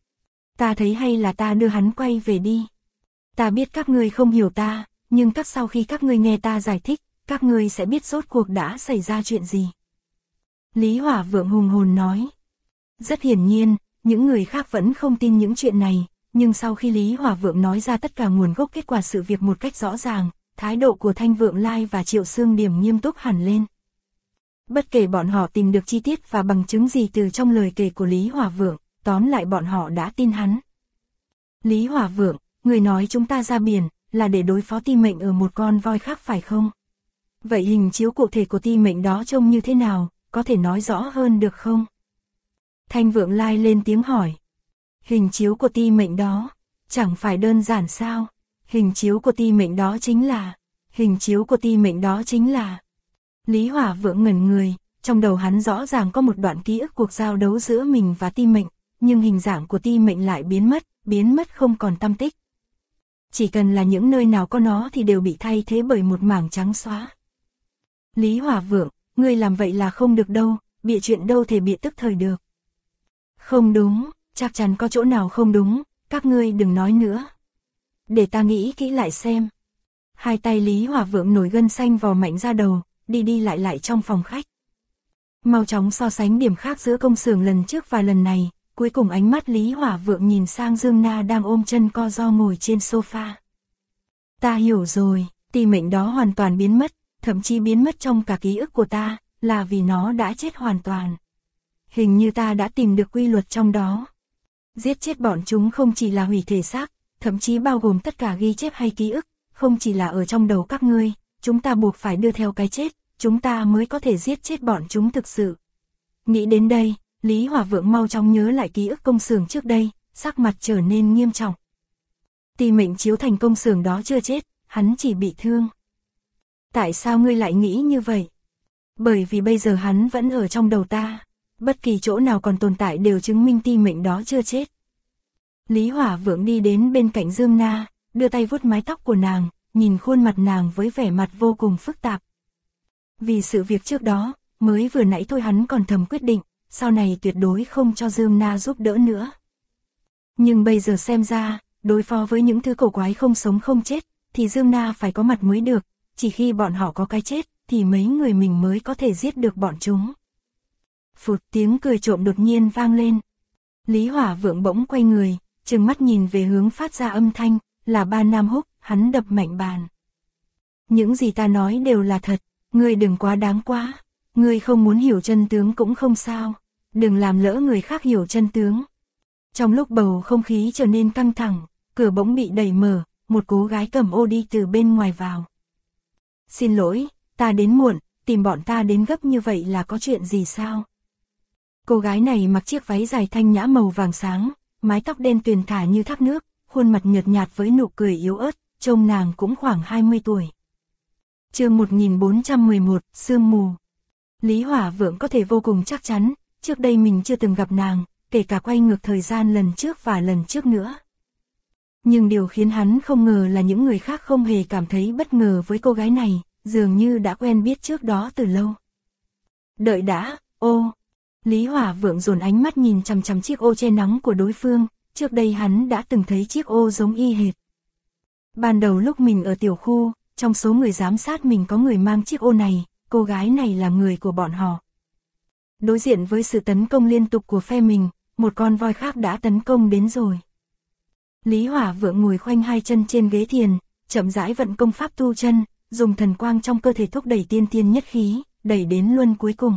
Ta thấy hay là ta đưa hắn quay về đi. Ta biết các ngươi không hiểu ta, nhưng sau khi các ngươi nghe ta giải thích, các ngươi sẽ biết rốt cuộc đã xảy ra chuyện gì. Lý Hỏa Vượng hùng hồn nói. Rất hiển nhiên, những người khác vẫn không tin những chuyện này, nhưng sau khi Lý Hỏa Vượng nói ra tất cả nguồn gốc kết quả sự việc một cách rõ ràng, thái độ của Thanh Vượng Lai và Triệu Sương Điểm nghiêm túc hẳn lên. Bất kể bọn họ tìm được chi tiết và bằng chứng gì từ trong lời kể của Lý Hỏa Vượng, tóm lại bọn họ đã tin hắn. Lý Hỏa Vượng, người nói chúng ta ra biển, là để đối phó ti mệnh ở một con voi khác phải không? Vậy hình chiếu cụ thể của ti mệnh đó trông như thế nào, có thể nói rõ hơn được không? Thanh Vượng Lai lên tiếng hỏi. Hình chiếu của ti mệnh đó, chẳng phải đơn giản sao? Hình chiếu của ti mệnh đó chính là... Hình chiếu của ti mệnh đó chính là... Lý Hỏa Vượng ngẩn người, trong đầu hắn rõ ràng có một đoạn ký ức cuộc giao đấu giữa mình và ti mệnh, nhưng hình dạng của ti mệnh lại biến mất không còn tăm tích. Chỉ cần là những nơi nào có nó thì đều bị thay thế bởi một mảng trắng xóa. Lý Hỏa Vượng, ngươi làm vậy là không được đâu, bịa chuyện đâu thể bịa tức thời được. Không đúng, chắc chắn có chỗ nào không đúng, các ngươi đừng nói nữa. Để ta nghĩ kỹ lại xem. Hai tay Lý Hỏa Vượng nổi gân xanh vò mạnh ra đầu, đi lại trong phòng khách. Mau chóng so sánh điểm khác giữa công xưởng lần trước và lần này, cuối cùng ánh mắt Lý Hỏa Vượng nhìn sang Dương Na đang ôm chân co ro ngồi trên sofa. Ta hiểu rồi, ti mệnh đó hoàn toàn biến mất, thậm chí biến mất trong cả ký ức của ta, là vì nó đã chết hoàn toàn. Hình như ta đã tìm được quy luật trong đó. Giết chết bọn chúng không chỉ là hủy thể xác, thậm chí bao gồm tất cả ghi chép hay ký ức, không chỉ là ở trong đầu các ngươi, chúng ta buộc phải đưa theo cái chết, chúng ta mới có thể giết chết bọn chúng thực sự. Nghĩ đến đây, Lý Hỏa Vượng mau chóng nhớ lại ký ức công xưởng trước đây, sắc mặt trở nên nghiêm trọng. Ti Mệnh Chiếu Thành công xưởng đó chưa chết, hắn chỉ bị thương. Tại sao ngươi lại nghĩ như vậy? Bởi vì bây giờ hắn vẫn ở trong đầu ta. Bất kỳ chỗ nào còn tồn tại đều chứng minh Ti Mệnh đó chưa chết. Lý Hỏa Vượng đi đến bên cạnh Dương Na, đưa tay vuốt mái tóc của nàng, nhìn khuôn mặt nàng với vẻ mặt vô cùng phức tạp. Vì sự việc trước đó, mới vừa nãy thôi hắn còn thầm quyết định, sau này tuyệt đối không cho Dương Na giúp đỡ nữa. Nhưng bây giờ xem ra, đối phó với những thứ cổ quái không sống không chết, thì Dương Na phải có mặt mới được, chỉ khi bọn họ có cái chết, thì mấy người mình mới có thể giết được bọn chúng. Phụt, tiếng cười trộm đột nhiên vang lên. Lý Hỏa Vượng bỗng quay người, trừng mắt nhìn về hướng phát ra âm thanh, là Ba Nam Húc, hắn đập mạnh bàn. Những gì ta nói đều là thật, ngươi đừng quá đáng quá, ngươi không muốn hiểu chân tướng cũng không sao, đừng làm lỡ người khác hiểu chân tướng. Trong lúc bầu không khí trở nên căng thẳng, cửa bỗng bị đẩy mở, một cô gái cầm ô đi từ bên ngoài vào. Xin lỗi, ta đến muộn, tìm bọn ta đến gấp như vậy là có chuyện gì sao? Cô gái này mặc chiếc váy dài thanh nhã màu vàng sáng, mái tóc đen tuyền thả như thác nước, khuôn mặt nhợt nhạt với nụ cười yếu ớt, trông nàng cũng khoảng 20 tuổi. Chương 1411, Sương mù. Lý Hỏa Vượng có thể vô cùng chắc chắn, trước đây mình chưa từng gặp nàng, kể cả quay ngược thời gian lần trước và lần trước nữa. Nhưng điều khiến hắn không ngờ là những người khác không hề cảm thấy bất ngờ với cô gái này, dường như đã quen biết trước đó từ lâu. Đợi đã, ô. Lý Hỏa Vượng dồn ánh mắt nhìn chằm chằm chiếc ô che nắng của đối phương, trước đây hắn đã từng thấy chiếc ô giống y hệt. Ban đầu lúc mình ở tiểu khu, trong số người giám sát mình có người mang chiếc ô này, cô gái này là người của bọn họ. Đối diện với sự tấn công liên tục của phe mình, một con voi khác đã tấn công đến rồi. Lý Hỏa Vượng ngồi khoanh hai chân trên ghế thiền, chậm rãi vận công pháp tu chân, dùng thần quang trong cơ thể thúc đẩy tiên tiên nhất khí, đẩy đến luân cuối cùng.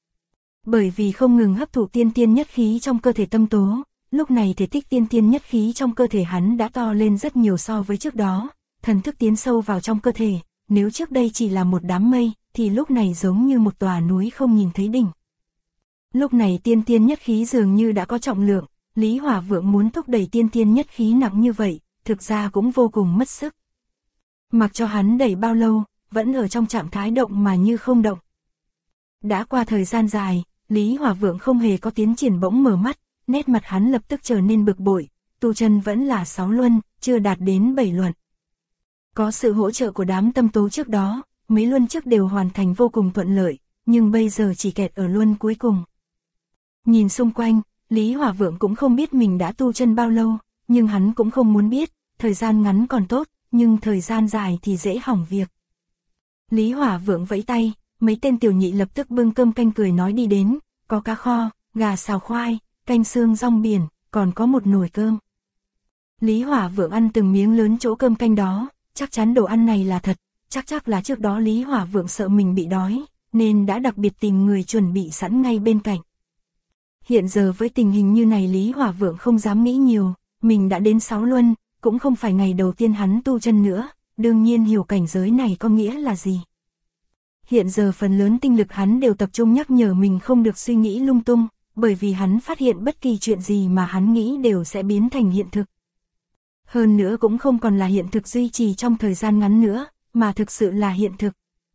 Bởi vì không ngừng hấp thụ tiên tiên nhất khí trong cơ thể tâm tố, lúc này thể tích tiên tiên nhất khí trong cơ thể hắn đã to lên rất nhiều so với trước đó, thần thức tiến sâu vào trong cơ thể, nếu trước đây chỉ là một đám mây, thì lúc này giống như một tòa núi không nhìn thấy đỉnh. Lúc này tiên tiên nhất khí dường như đã có trọng lượng, Lý Hỏa Vượng muốn thúc đẩy tiên tiên nhất khí nặng như vậy, thực ra cũng vô cùng mất sức. Mặc cho hắn đẩy bao lâu, vẫn ở trong trạng thái động mà như không động. Đã qua thời gian dài, Lý Hỏa Vượng không hề có tiến triển bỗng mở mắt, nét mặt hắn lập tức trở nên bực bội, tu chân vẫn là 6 luân, chưa đạt đến 7 luân. Có sự hỗ trợ của đám tâm tố trước đó, mấy luân trước đều hoàn thành vô cùng thuận lợi, nhưng bây giờ chỉ kẹt ở luân cuối cùng. Nhìn xung quanh, Lý Hỏa Vượng cũng không biết mình đã tu chân bao lâu, nhưng hắn cũng không muốn biết, thời gian ngắn còn tốt, nhưng thời gian dài thì dễ hỏng việc. Lý Hỏa Vượng vẫy tay, mấy tên tiểu nhị lập tức bưng cơm canh cười nói đi đến, có cá kho, gà xào khoai, canh xương rong biển, còn có một nồi cơm. Lý Hỏa Vượng ăn từng miếng lớn chỗ cơm canh đó, chắc chắn đồ ăn này là thật, chắc là trước đó Lý Hỏa Vượng sợ mình bị đói, nên đã đặc biệt tìm người chuẩn bị sẵn ngay bên cạnh. Hiện giờ với tình hình như này Lý Hỏa Vượng không dám nghĩ nhiều, mình đã đến 6 luân, cũng không phải ngày đầu tiên hắn tu chân nữa, đương nhiên hiểu cảnh giới này có nghĩa là gì. Hiện giờ phần lớn tinh lực hắn đều tập trung nhắc nhở mình không được suy nghĩ lung tung, bởi vì hắn phát hiện bất kỳ chuyện gì mà hắn nghĩ đều sẽ biến thành hiện thực. Hơn nữa cũng không còn là hiện thực duy trì trong thời gian ngắn nữa, mà thực sự là hiện thực.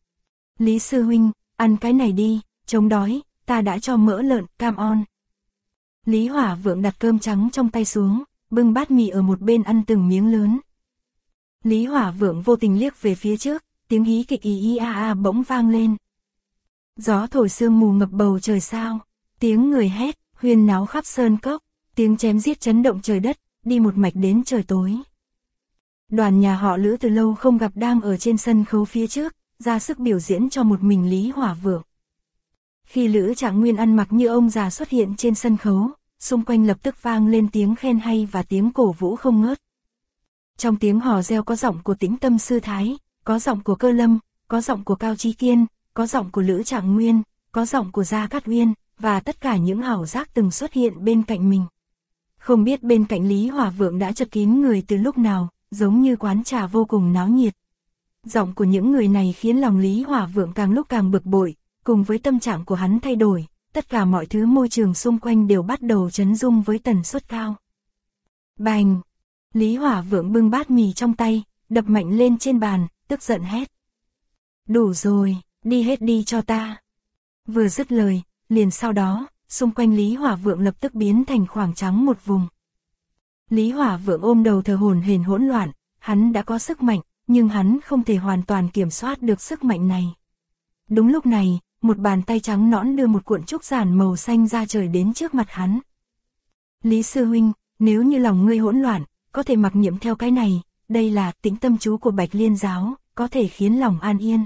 Lý sư huynh, ăn cái này đi, chống đói, ta đã cho mỡ lợn, cam on. Lý Hỏa Vượng đặt cơm trắng trong tay xuống, bưng bát mì ở một bên ăn từng miếng lớn. Lý Hỏa Vượng vô tình liếc về phía trước, tiếng hí kịch y a a bỗng vang lên. Gió thổi sương mù ngập bầu trời sao, tiếng người hét, huyên náo khắp sơn cốc, tiếng chém giết chấn động trời đất, đi một mạch đến trời tối. Đoàn nhà họ Lữ từ lâu không gặp đang ở trên sân khấu phía trước, ra sức biểu diễn cho một mình Lý Hỏa Vượng. Khi Lữ Trạng Nguyên ăn mặc như ông già xuất hiện trên sân khấu, xung quanh lập tức vang lên tiếng khen hay và tiếng cổ vũ không ngớt. Trong tiếng hò reo có giọng của Tĩnh Tâm Sư Thái, có giọng của Cơ Lâm, có giọng của Cao Chí Kiên, có giọng của Lữ Trạng Nguyên, có giọng của Gia Cát Uyên, và tất cả những ảo giác từng xuất hiện bên cạnh mình. Không biết bên cạnh Lý Hỏa Vượng đã chật kín người từ lúc nào, giống như quán trà vô cùng náo nhiệt. Giọng của những người này khiến lòng Lý Hỏa Vượng càng lúc càng bực bội, cùng với tâm trạng của hắn thay đổi, tất cả mọi thứ môi trường xung quanh đều bắt đầu chấn rung với tần suất cao. Bành! Lý Hỏa Vượng bưng bát mì trong tay, đập mạnh lên trên bàn, tức giận hét. Đủ rồi, đi hết đi cho ta. Vừa dứt lời, liền sau đó, xung quanh Lý Hỏa Vượng lập tức biến thành khoảng trắng một vùng. Lý Hỏa Vượng ôm đầu thở hổn hển hỗn loạn, hắn đã có sức mạnh, nhưng hắn không thể hoàn toàn kiểm soát được sức mạnh này. Đúng lúc này, một bàn tay trắng nõn đưa một cuộn trúc giản màu xanh ra trời đến trước mặt hắn. Lý sư huynh, nếu như lòng ngươi hỗn loạn, có thể mặc niệm theo cái này, đây là tĩnh tâm chú của Bạch Liên giáo, có thể khiến lòng an yên.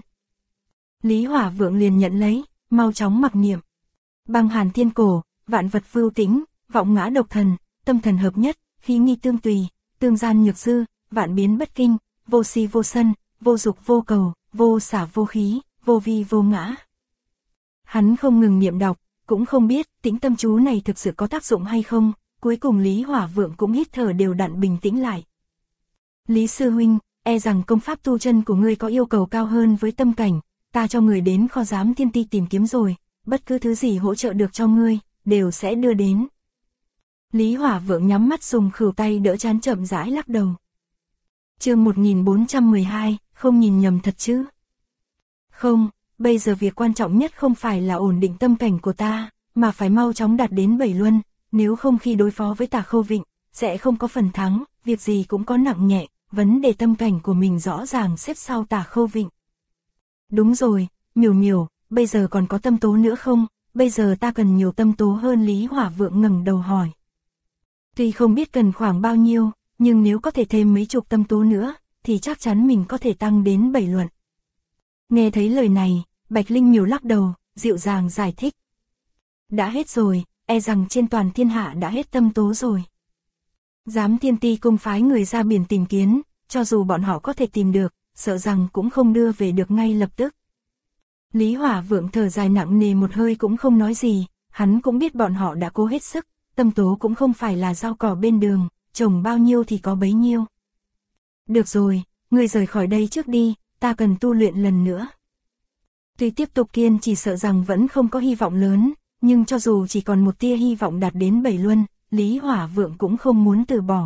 Lý Hỏa Vượng liền nhận lấy, mau chóng mặc niệm. Băng hàn thiên cổ, vạn vật vưu tĩnh, vọng ngã độc thần, tâm thần hợp nhất, khí nghi tương tùy, tương gian nhược dư, vạn biến bất kinh, vô si vô sân, vô dục vô cầu, vô xả vô khí, vô vi vô ngã. Hắn không ngừng niệm đọc, cũng không biết tĩnh tâm chú này thực sự có tác dụng hay không, cuối cùng Lý Hỏa Vượng cũng hít thở đều đặn bình tĩnh lại. Lý sư huynh, e rằng công pháp tu chân của ngươi có yêu cầu cao hơn với tâm cảnh, ta cho người đến kho giám thiên ti tìm kiếm rồi, bất cứ thứ gì hỗ trợ được cho ngươi, đều sẽ đưa đến. Lý Hỏa Vượng nhắm mắt dùng khửu tay đỡ trán chậm rãi lắc đầu. Chương 1412, không nhìn nhầm thật chứ? Không, bây giờ việc quan trọng nhất không phải là ổn định tâm cảnh của ta, mà phải mau chóng đạt đến 7 luân, nếu không khi đối phó với Tả Khâu Vịnh, sẽ không có phần thắng, việc gì cũng có nặng nhẹ, vấn đề tâm cảnh của mình rõ ràng xếp sau Tả Khâu Vịnh. Đúng rồi, Miểu Miểu, bây giờ còn có tâm tố nữa không? Bây giờ ta cần nhiều tâm tố hơn. Lý Hỏa Vượng ngẩng đầu hỏi. Tuy không biết cần khoảng bao nhiêu, nhưng nếu có thể thêm mấy chục tâm tố nữa, thì chắc chắn mình có thể tăng đến 7 luận. Nghe thấy lời này, Bạch Linh Miểu lắc đầu, dịu dàng giải thích. Đã hết rồi, e rằng trên toàn thiên hạ đã hết tâm tố rồi. Giám thiên ti cung phái người ra biển tìm kiếm, cho dù bọn họ có thể tìm được, sợ rằng cũng không đưa về được ngay lập tức. Lý Hỏa Vượng thở dài nặng nề một hơi cũng không nói gì, hắn cũng biết bọn họ đã cố hết sức, tâm tố cũng không phải là rau cỏ bên đường, trồng bao nhiêu thì có bấy nhiêu. Được rồi, ngươi rời khỏi đây trước đi, ta cần tu luyện lần nữa. Tuy tiếp tục kiên trì sợ rằng vẫn không có hy vọng lớn, nhưng cho dù chỉ còn một tia hy vọng đạt đến 7 luân, Lý Hỏa Vượng cũng không muốn từ bỏ.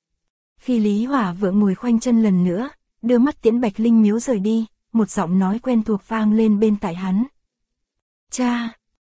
Khi Lý Hỏa Vượng ngồi khoanh chân lần nữa, đưa mắt tiễn Bạch Linh Miếu rời đi, một giọng nói quen thuộc vang lên bên tai hắn. Cha!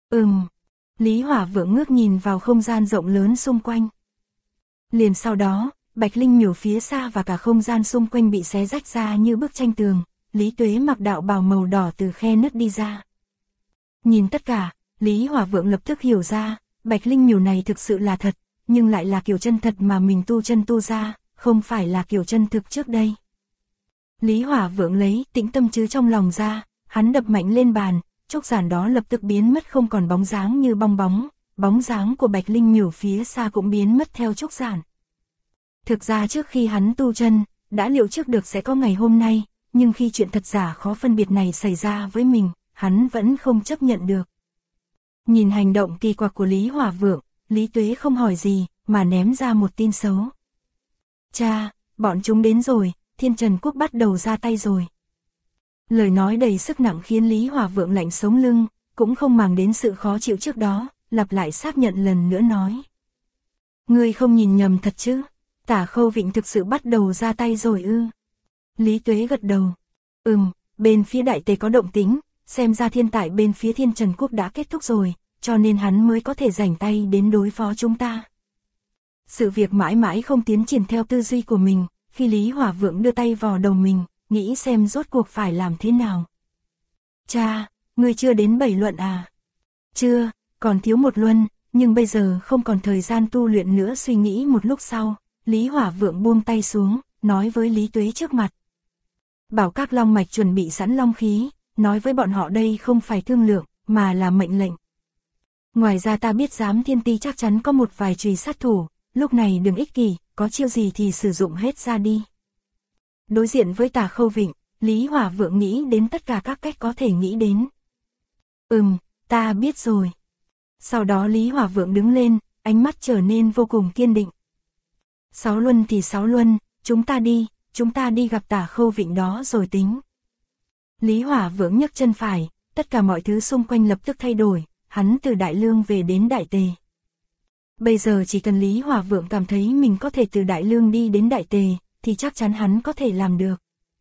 Lý Hỏa Vượng ngước nhìn vào không gian rộng lớn xung quanh. Liền sau đó, Bạch Linh Miểu phía xa và cả không gian xung quanh bị xé rách ra như bức tranh tường, Lý Tuế mặc đạo bào màu đỏ từ khe nứt đi ra. Nhìn tất cả, Lý Hỏa Vượng lập tức hiểu ra, Bạch Linh Miểu này thực sự là thật, nhưng lại là kiểu chân thật mà mình tu chân tu ra, không phải là kiểu chân thực trước đây. Lý Hỏa Vượng lấy tĩnh tâm chứ trong lòng ra, hắn đập mạnh lên bàn, trúc giản đó lập tức biến mất không còn bóng dáng như bong bóng, bóng dáng của Bạch Linh Miểu phía xa cũng biến mất theo trúc giản. Thực ra trước khi hắn tu chân, đã liệu trước được sẽ có ngày hôm nay, nhưng khi chuyện thật giả khó phân biệt này xảy ra với mình, hắn vẫn không chấp nhận được. Nhìn hành động kỳ quặc của Lý Hỏa Vượng, Lý Tuế không hỏi gì, mà ném ra một tin xấu. Cha, bọn chúng đến rồi, Thiên Trần Quốc bắt đầu ra tay rồi. Lời nói đầy sức nặng khiến Lý Hỏa Vượng lạnh sống lưng, cũng không màng đến sự khó chịu trước đó, lặp lại xác nhận lần nữa nói. Ngươi không nhìn nhầm thật chứ, Tả Khâu Vịnh thực sự bắt đầu ra tay rồi ư? Lý Tuế gật đầu. Bên phía Đại Tề có động tĩnh, xem ra thiên tài bên phía Thiên Trần Quốc đã kết thúc rồi, cho nên hắn mới có thể rảnh tay đến đối phó chúng ta. Sự việc mãi mãi không tiến triển theo tư duy của mình, khi Lý Hỏa Vượng đưa tay vào đầu mình, nghĩ xem rốt cuộc phải làm thế nào. Cha, ngươi chưa đến 7 luận à? Chưa, còn thiếu 1 luân, nhưng bây giờ không còn thời gian tu luyện nữa. Suy nghĩ một lúc sau, Lý Hỏa Vượng buông tay xuống, nói với Lý Tuế trước mặt. Bảo các long mạch chuẩn bị sẵn long khí, nói với bọn họ đây không phải thương lượng, mà là mệnh lệnh. Ngoài ra ta biết giám thiên ti chắc chắn có một vài chùy sát thủ, lúc này đừng ích kỷ, có chiêu gì thì sử dụng hết ra đi. Đối diện với Tả Khâu Vịnh, Lý Hỏa Vượng nghĩ đến tất cả các cách có thể nghĩ đến. Ta biết rồi. Sau đó Lý Hỏa Vượng đứng lên, ánh mắt trở nên vô cùng kiên định. 6 luân thì 6 luân, chúng ta đi gặp Tả Khâu Vịnh đó rồi tính. Lý Hỏa Vượng nhấc chân phải, tất cả mọi thứ xung quanh lập tức thay đổi, hắn từ Đại Lương về đến Đại Tề. Bây giờ chỉ cần Lý Hỏa Vượng cảm thấy mình có thể từ Đại Lương đi đến Đại Tề, thì chắc chắn hắn có thể làm được.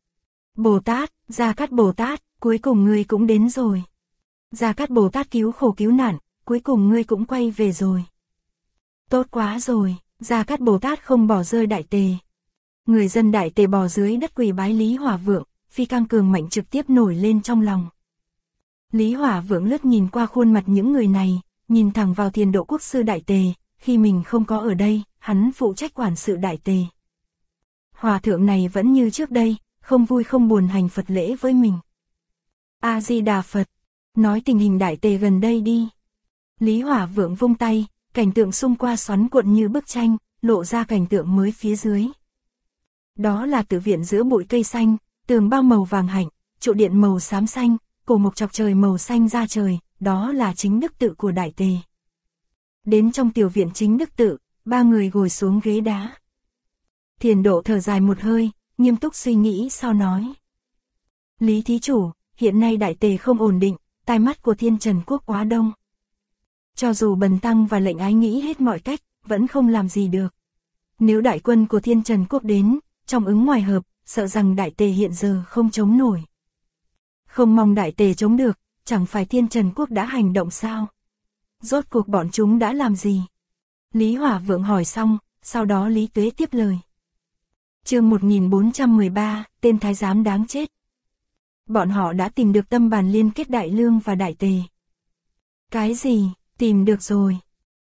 Bồ Tát, Gia Cát Bồ Tát, cuối cùng ngươi cũng đến rồi. Gia Cát Bồ Tát cứu khổ cứu nạn, cuối cùng ngươi cũng quay về rồi. Tốt quá rồi, Gia Cát Bồ Tát không bỏ rơi Đại Tề. Người dân Đại Tề bò dưới đất quỳ bái Lý Hỏa Vượng, phi cang cường mạnh trực tiếp nổi lên trong lòng. Lý Hỏa Vượng lướt nhìn qua khuôn mặt những người này, nhìn thẳng vào Thiền Độ Quốc sư Đại Tề, khi mình không có ở đây, hắn phụ trách quản sự Đại Tề. Hòa thượng này vẫn như trước đây, không vui không buồn hành Phật lễ với mình. A Di Đà Phật, nói tình hình Đại Tề gần đây đi. Lý Hỏa Vượng vung tay, cảnh tượng xung qua xoắn cuộn như bức tranh, lộ ra cảnh tượng mới phía dưới. Đó là tử viện giữa bụi cây xanh, tường bao màu vàng hạnh, trụ điện màu xám xanh, cổ mộc chọc trời màu xanh ra trời, đó là chính đức tự của Đại Tề. Đến trong tiểu viện chính đức tự, ba người ngồi xuống ghế đá. Thiền Độ thở dài một hơi, nghiêm túc suy nghĩ sau nói. Lý thí chủ, hiện nay Đại Tề không ổn định, tai mắt của Thiên Trần Quốc quá đông. Cho dù Bần Tăng và lệnh ái nghĩ hết mọi cách, vẫn không làm gì được. Nếu đại quân của Thiên Trần Quốc đến, trong ứng ngoài hợp, sợ rằng Đại Tề hiện giờ không chống nổi. Không mong Đại Tề chống được, chẳng phải Thiên Trần Quốc đã hành động sao? Rốt cuộc bọn chúng đã làm gì? Lý Hỏa Vượng hỏi xong, sau đó Lý Tuế tiếp lời. Chương 1413, tên thái giám đáng chết. Bọn họ đã tìm được tâm bàn liên kết Đại Lương và Đại Tề. Cái gì? Tìm được rồi.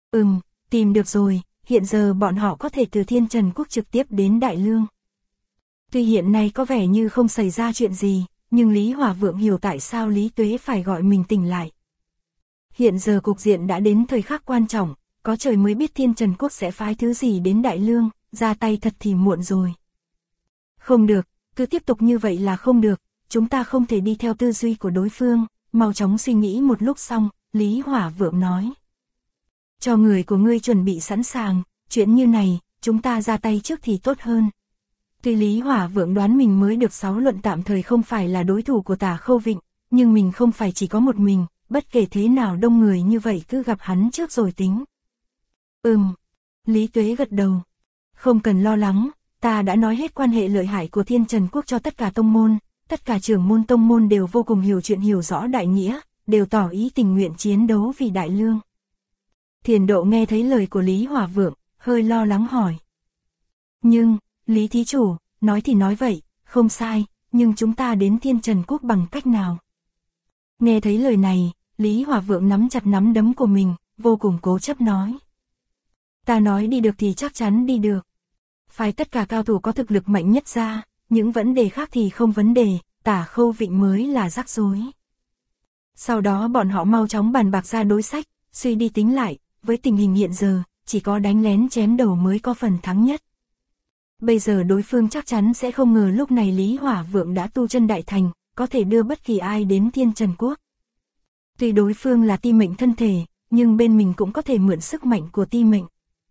Tìm được rồi, hiện giờ bọn họ có thể từ Thiên Trần Quốc trực tiếp đến Đại Lương. Tuy hiện nay có vẻ như không xảy ra chuyện gì, nhưng Lý Hỏa Vượng hiểu tại sao Lý Tuế phải gọi mình tỉnh lại. Hiện giờ cục diện đã đến thời khắc quan trọng, có trời mới biết Thiên Trần Quốc sẽ phái thứ gì đến Đại Lương, ra tay thật thì muộn rồi. Không được, cứ tiếp tục như vậy là không được, chúng ta không thể đi theo tư duy của đối phương, mau chóng suy nghĩ một lúc xong, Lý Hỏa Vượng nói. Cho người của ngươi chuẩn bị sẵn sàng, chuyện như này, chúng ta ra tay trước thì tốt hơn. Tuy Lý Hỏa Vượng đoán mình mới được 6 luận tạm thời không phải là đối thủ của Tả Khâu Vịnh, nhưng mình không phải chỉ có một mình, bất kể thế nào đông người như vậy cứ gặp hắn trước rồi tính. Lý Tuế gật đầu. Không cần lo lắng, ta đã nói hết quan hệ lợi hại của Thiên Trần Quốc cho tất cả tông môn, tất cả trưởng môn tông môn đều vô cùng hiểu chuyện hiểu rõ đại nghĩa, đều tỏ ý tình nguyện chiến đấu vì Đại Lương. Thiền Độ nghe thấy lời của Lý Hỏa Vượng, hơi lo lắng hỏi. Nhưng, Lý thí chủ, nói thì nói vậy, không sai, nhưng chúng ta đến Thiên Trần Quốc bằng cách nào? Nghe thấy lời này, Lý Hỏa Vượng nắm chặt nắm đấm của mình, vô cùng cố chấp nói. Ta nói đi được thì chắc chắn đi được. Phải tất cả cao thủ có thực lực mạnh nhất ra, những vấn đề khác thì không vấn đề, Tả Khâu Vịnh mới là rắc rối. Sau đó bọn họ mau chóng bàn bạc ra đối sách, suy đi tính lại, với tình hình hiện giờ, chỉ có đánh lén chém đầu mới có phần thắng nhất. Bây giờ đối phương chắc chắn sẽ không ngờ lúc này Lý Hỏa Vượng đã tu chân đại thành, có thể đưa bất kỳ ai đến Thiên Trần Quốc. Tuy đối phương là ti mệnh thân thể, nhưng bên mình cũng có thể mượn sức mạnh của ti mệnh.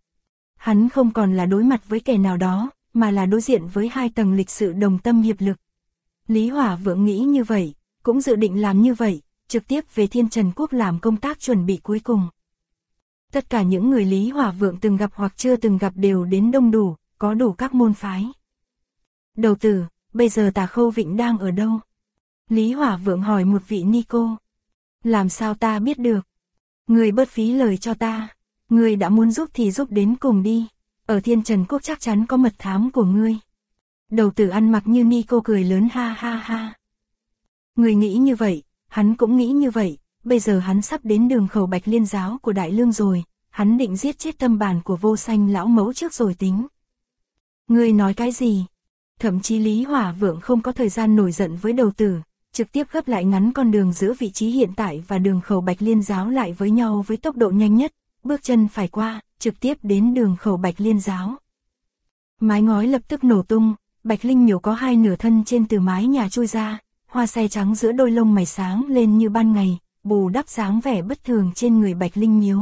Hắn không còn là đối mặt với kẻ nào đó, mà là đối diện với hai tầng lịch sự đồng tâm hiệp lực. Lý Hỏa Vượng nghĩ như vậy, cũng dự định làm như vậy, trực tiếp về Thiên Trần Quốc làm công tác chuẩn bị cuối cùng. Tất cả những người Lý Hỏa Vượng từng gặp hoặc chưa từng gặp đều đến đông đủ, có đủ các môn phái. Đầu tử, bây giờ Tả Khâu Vịnh đang ở đâu? Lý Hỏa Vượng hỏi một vị ni cô. Làm sao ta biết được? Người bớt phí lời cho ta. Ngươi đã muốn giúp thì giúp đến cùng đi. Ở Thiên Trần Quốc chắc chắn có mật thám của ngươi. Đầu tử ăn mặc như ni cô cười lớn ha ha ha. Người nghĩ như vậy, hắn cũng nghĩ như vậy. Bây giờ hắn sắp đến đường khẩu Bạch Liên giáo của Đại Lương rồi. Hắn định giết chết tâm bàn của Vô Sanh lão mẫu trước rồi tính. Ngươi nói cái gì? Thậm chí Lý Hỏa Vượng không có thời gian nổi giận với đầu tử, trực tiếp gấp lại ngắn con đường giữa vị trí hiện tại và đường khẩu Bạch Liên giáo lại với nhau với tốc độ nhanh nhất, bước chân phải qua, trực tiếp đến đường khẩu Bạch Liên giáo. Mái ngói lập tức nổ tung, Bạch Linh Miểu có hai nửa thân trên từ mái nhà chui ra, hoa xe trắng giữa đôi lông mày sáng lên như ban ngày, bù đắp dáng vẻ bất thường trên người Bạch Linh Miếu.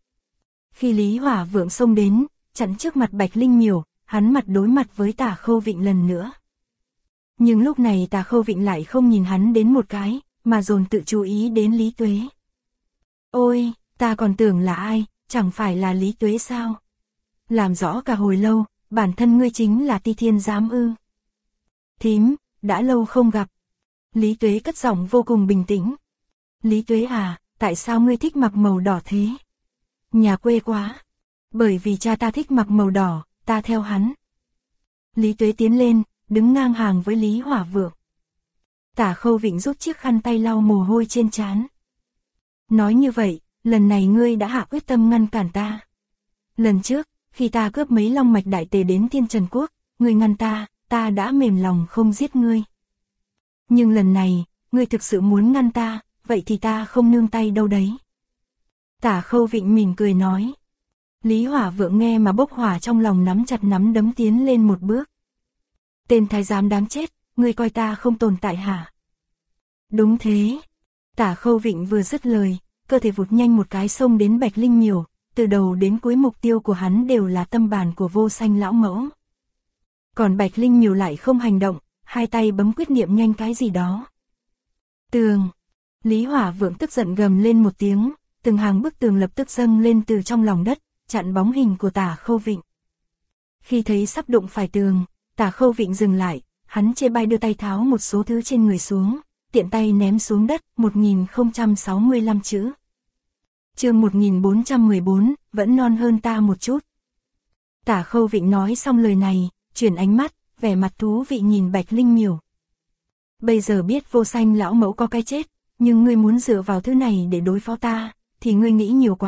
Khi Lý Hỏa Vượng xông đến, chặn trước mặt Bạch Linh Miểu, hắn mặt đối mặt với Tả Khâu Vịnh lần nữa. Nhưng lúc này Tả Khâu Vịnh lại không nhìn hắn đến một cái, mà dồn tự chú ý đến Lý Tuế. Ôi, ta còn tưởng là ai, chẳng phải là Lý Tuế sao? Làm rõ cả hồi lâu, bản thân ngươi chính là Ti Thiên Giám ư? Thím, đã lâu không gặp. Lý Tuế cất giọng vô cùng bình tĩnh. Lý Tuế à, tại sao ngươi thích mặc màu đỏ thế? Nhà quê quá. Bởi vì cha ta thích mặc màu đỏ, ta theo hắn. Lý Tuế tiến lên, đứng ngang hàng với Lý Hỏa Vượng. Tả Khâu Vịnh rút chiếc khăn tay lau mồ hôi trên trán. Nói như vậy, lần này ngươi đã hạ quyết tâm ngăn cản ta. Lần trước, khi ta cướp mấy long mạch đại tề đến Thiên Trần Quốc, ngươi ngăn ta đã mềm lòng không giết ngươi. Nhưng lần này, ngươi thực sự muốn ngăn ta, vậy thì ta không nương tay đâu đấy. Tả Khâu Vịnh mỉm cười nói. Lý Hỏa Vượng nghe mà bốc hỏa trong lòng, nắm chặt nắm đấm tiến lên một bước. Tên thái giám đáng chết, ngươi coi ta không tồn tại hả? Đúng thế. Tả Khâu Vịnh vừa dứt lời, cơ thể vụt nhanh một cái xông đến Bạch Linh Miểu, từ đầu đến cuối mục tiêu của hắn đều là tâm bản của Vô Sanh lão mẫu. Còn Bạch Linh Miểu lại không hành động, hai tay bấm quyết niệm nhanh cái gì đó. Tường. Lý Hỏa Vượng tức giận gầm lên một tiếng, từng hàng bức tường lập tức dâng lên từ trong lòng đất, chặn bóng hình của Tả Khâu Vịnh. Khi thấy sắp đụng phải tường, Tả Khâu Vịnh dừng lại, hắn chê bai đưa tay tháo một số thứ trên người xuống, tiện tay ném xuống đất, 1065 chữ. Chương 1414, vẫn non hơn ta một chút. Tả Khâu Vịnh nói xong lời này, chuyển ánh mắt, vẻ mặt thú vị nhìn Bạch Linh Miểu. Bây giờ biết Vô Sanh lão mẫu có cái chết, nhưng ngươi muốn dựa vào thứ này để đối phó ta, thì ngươi nghĩ nhiều quá.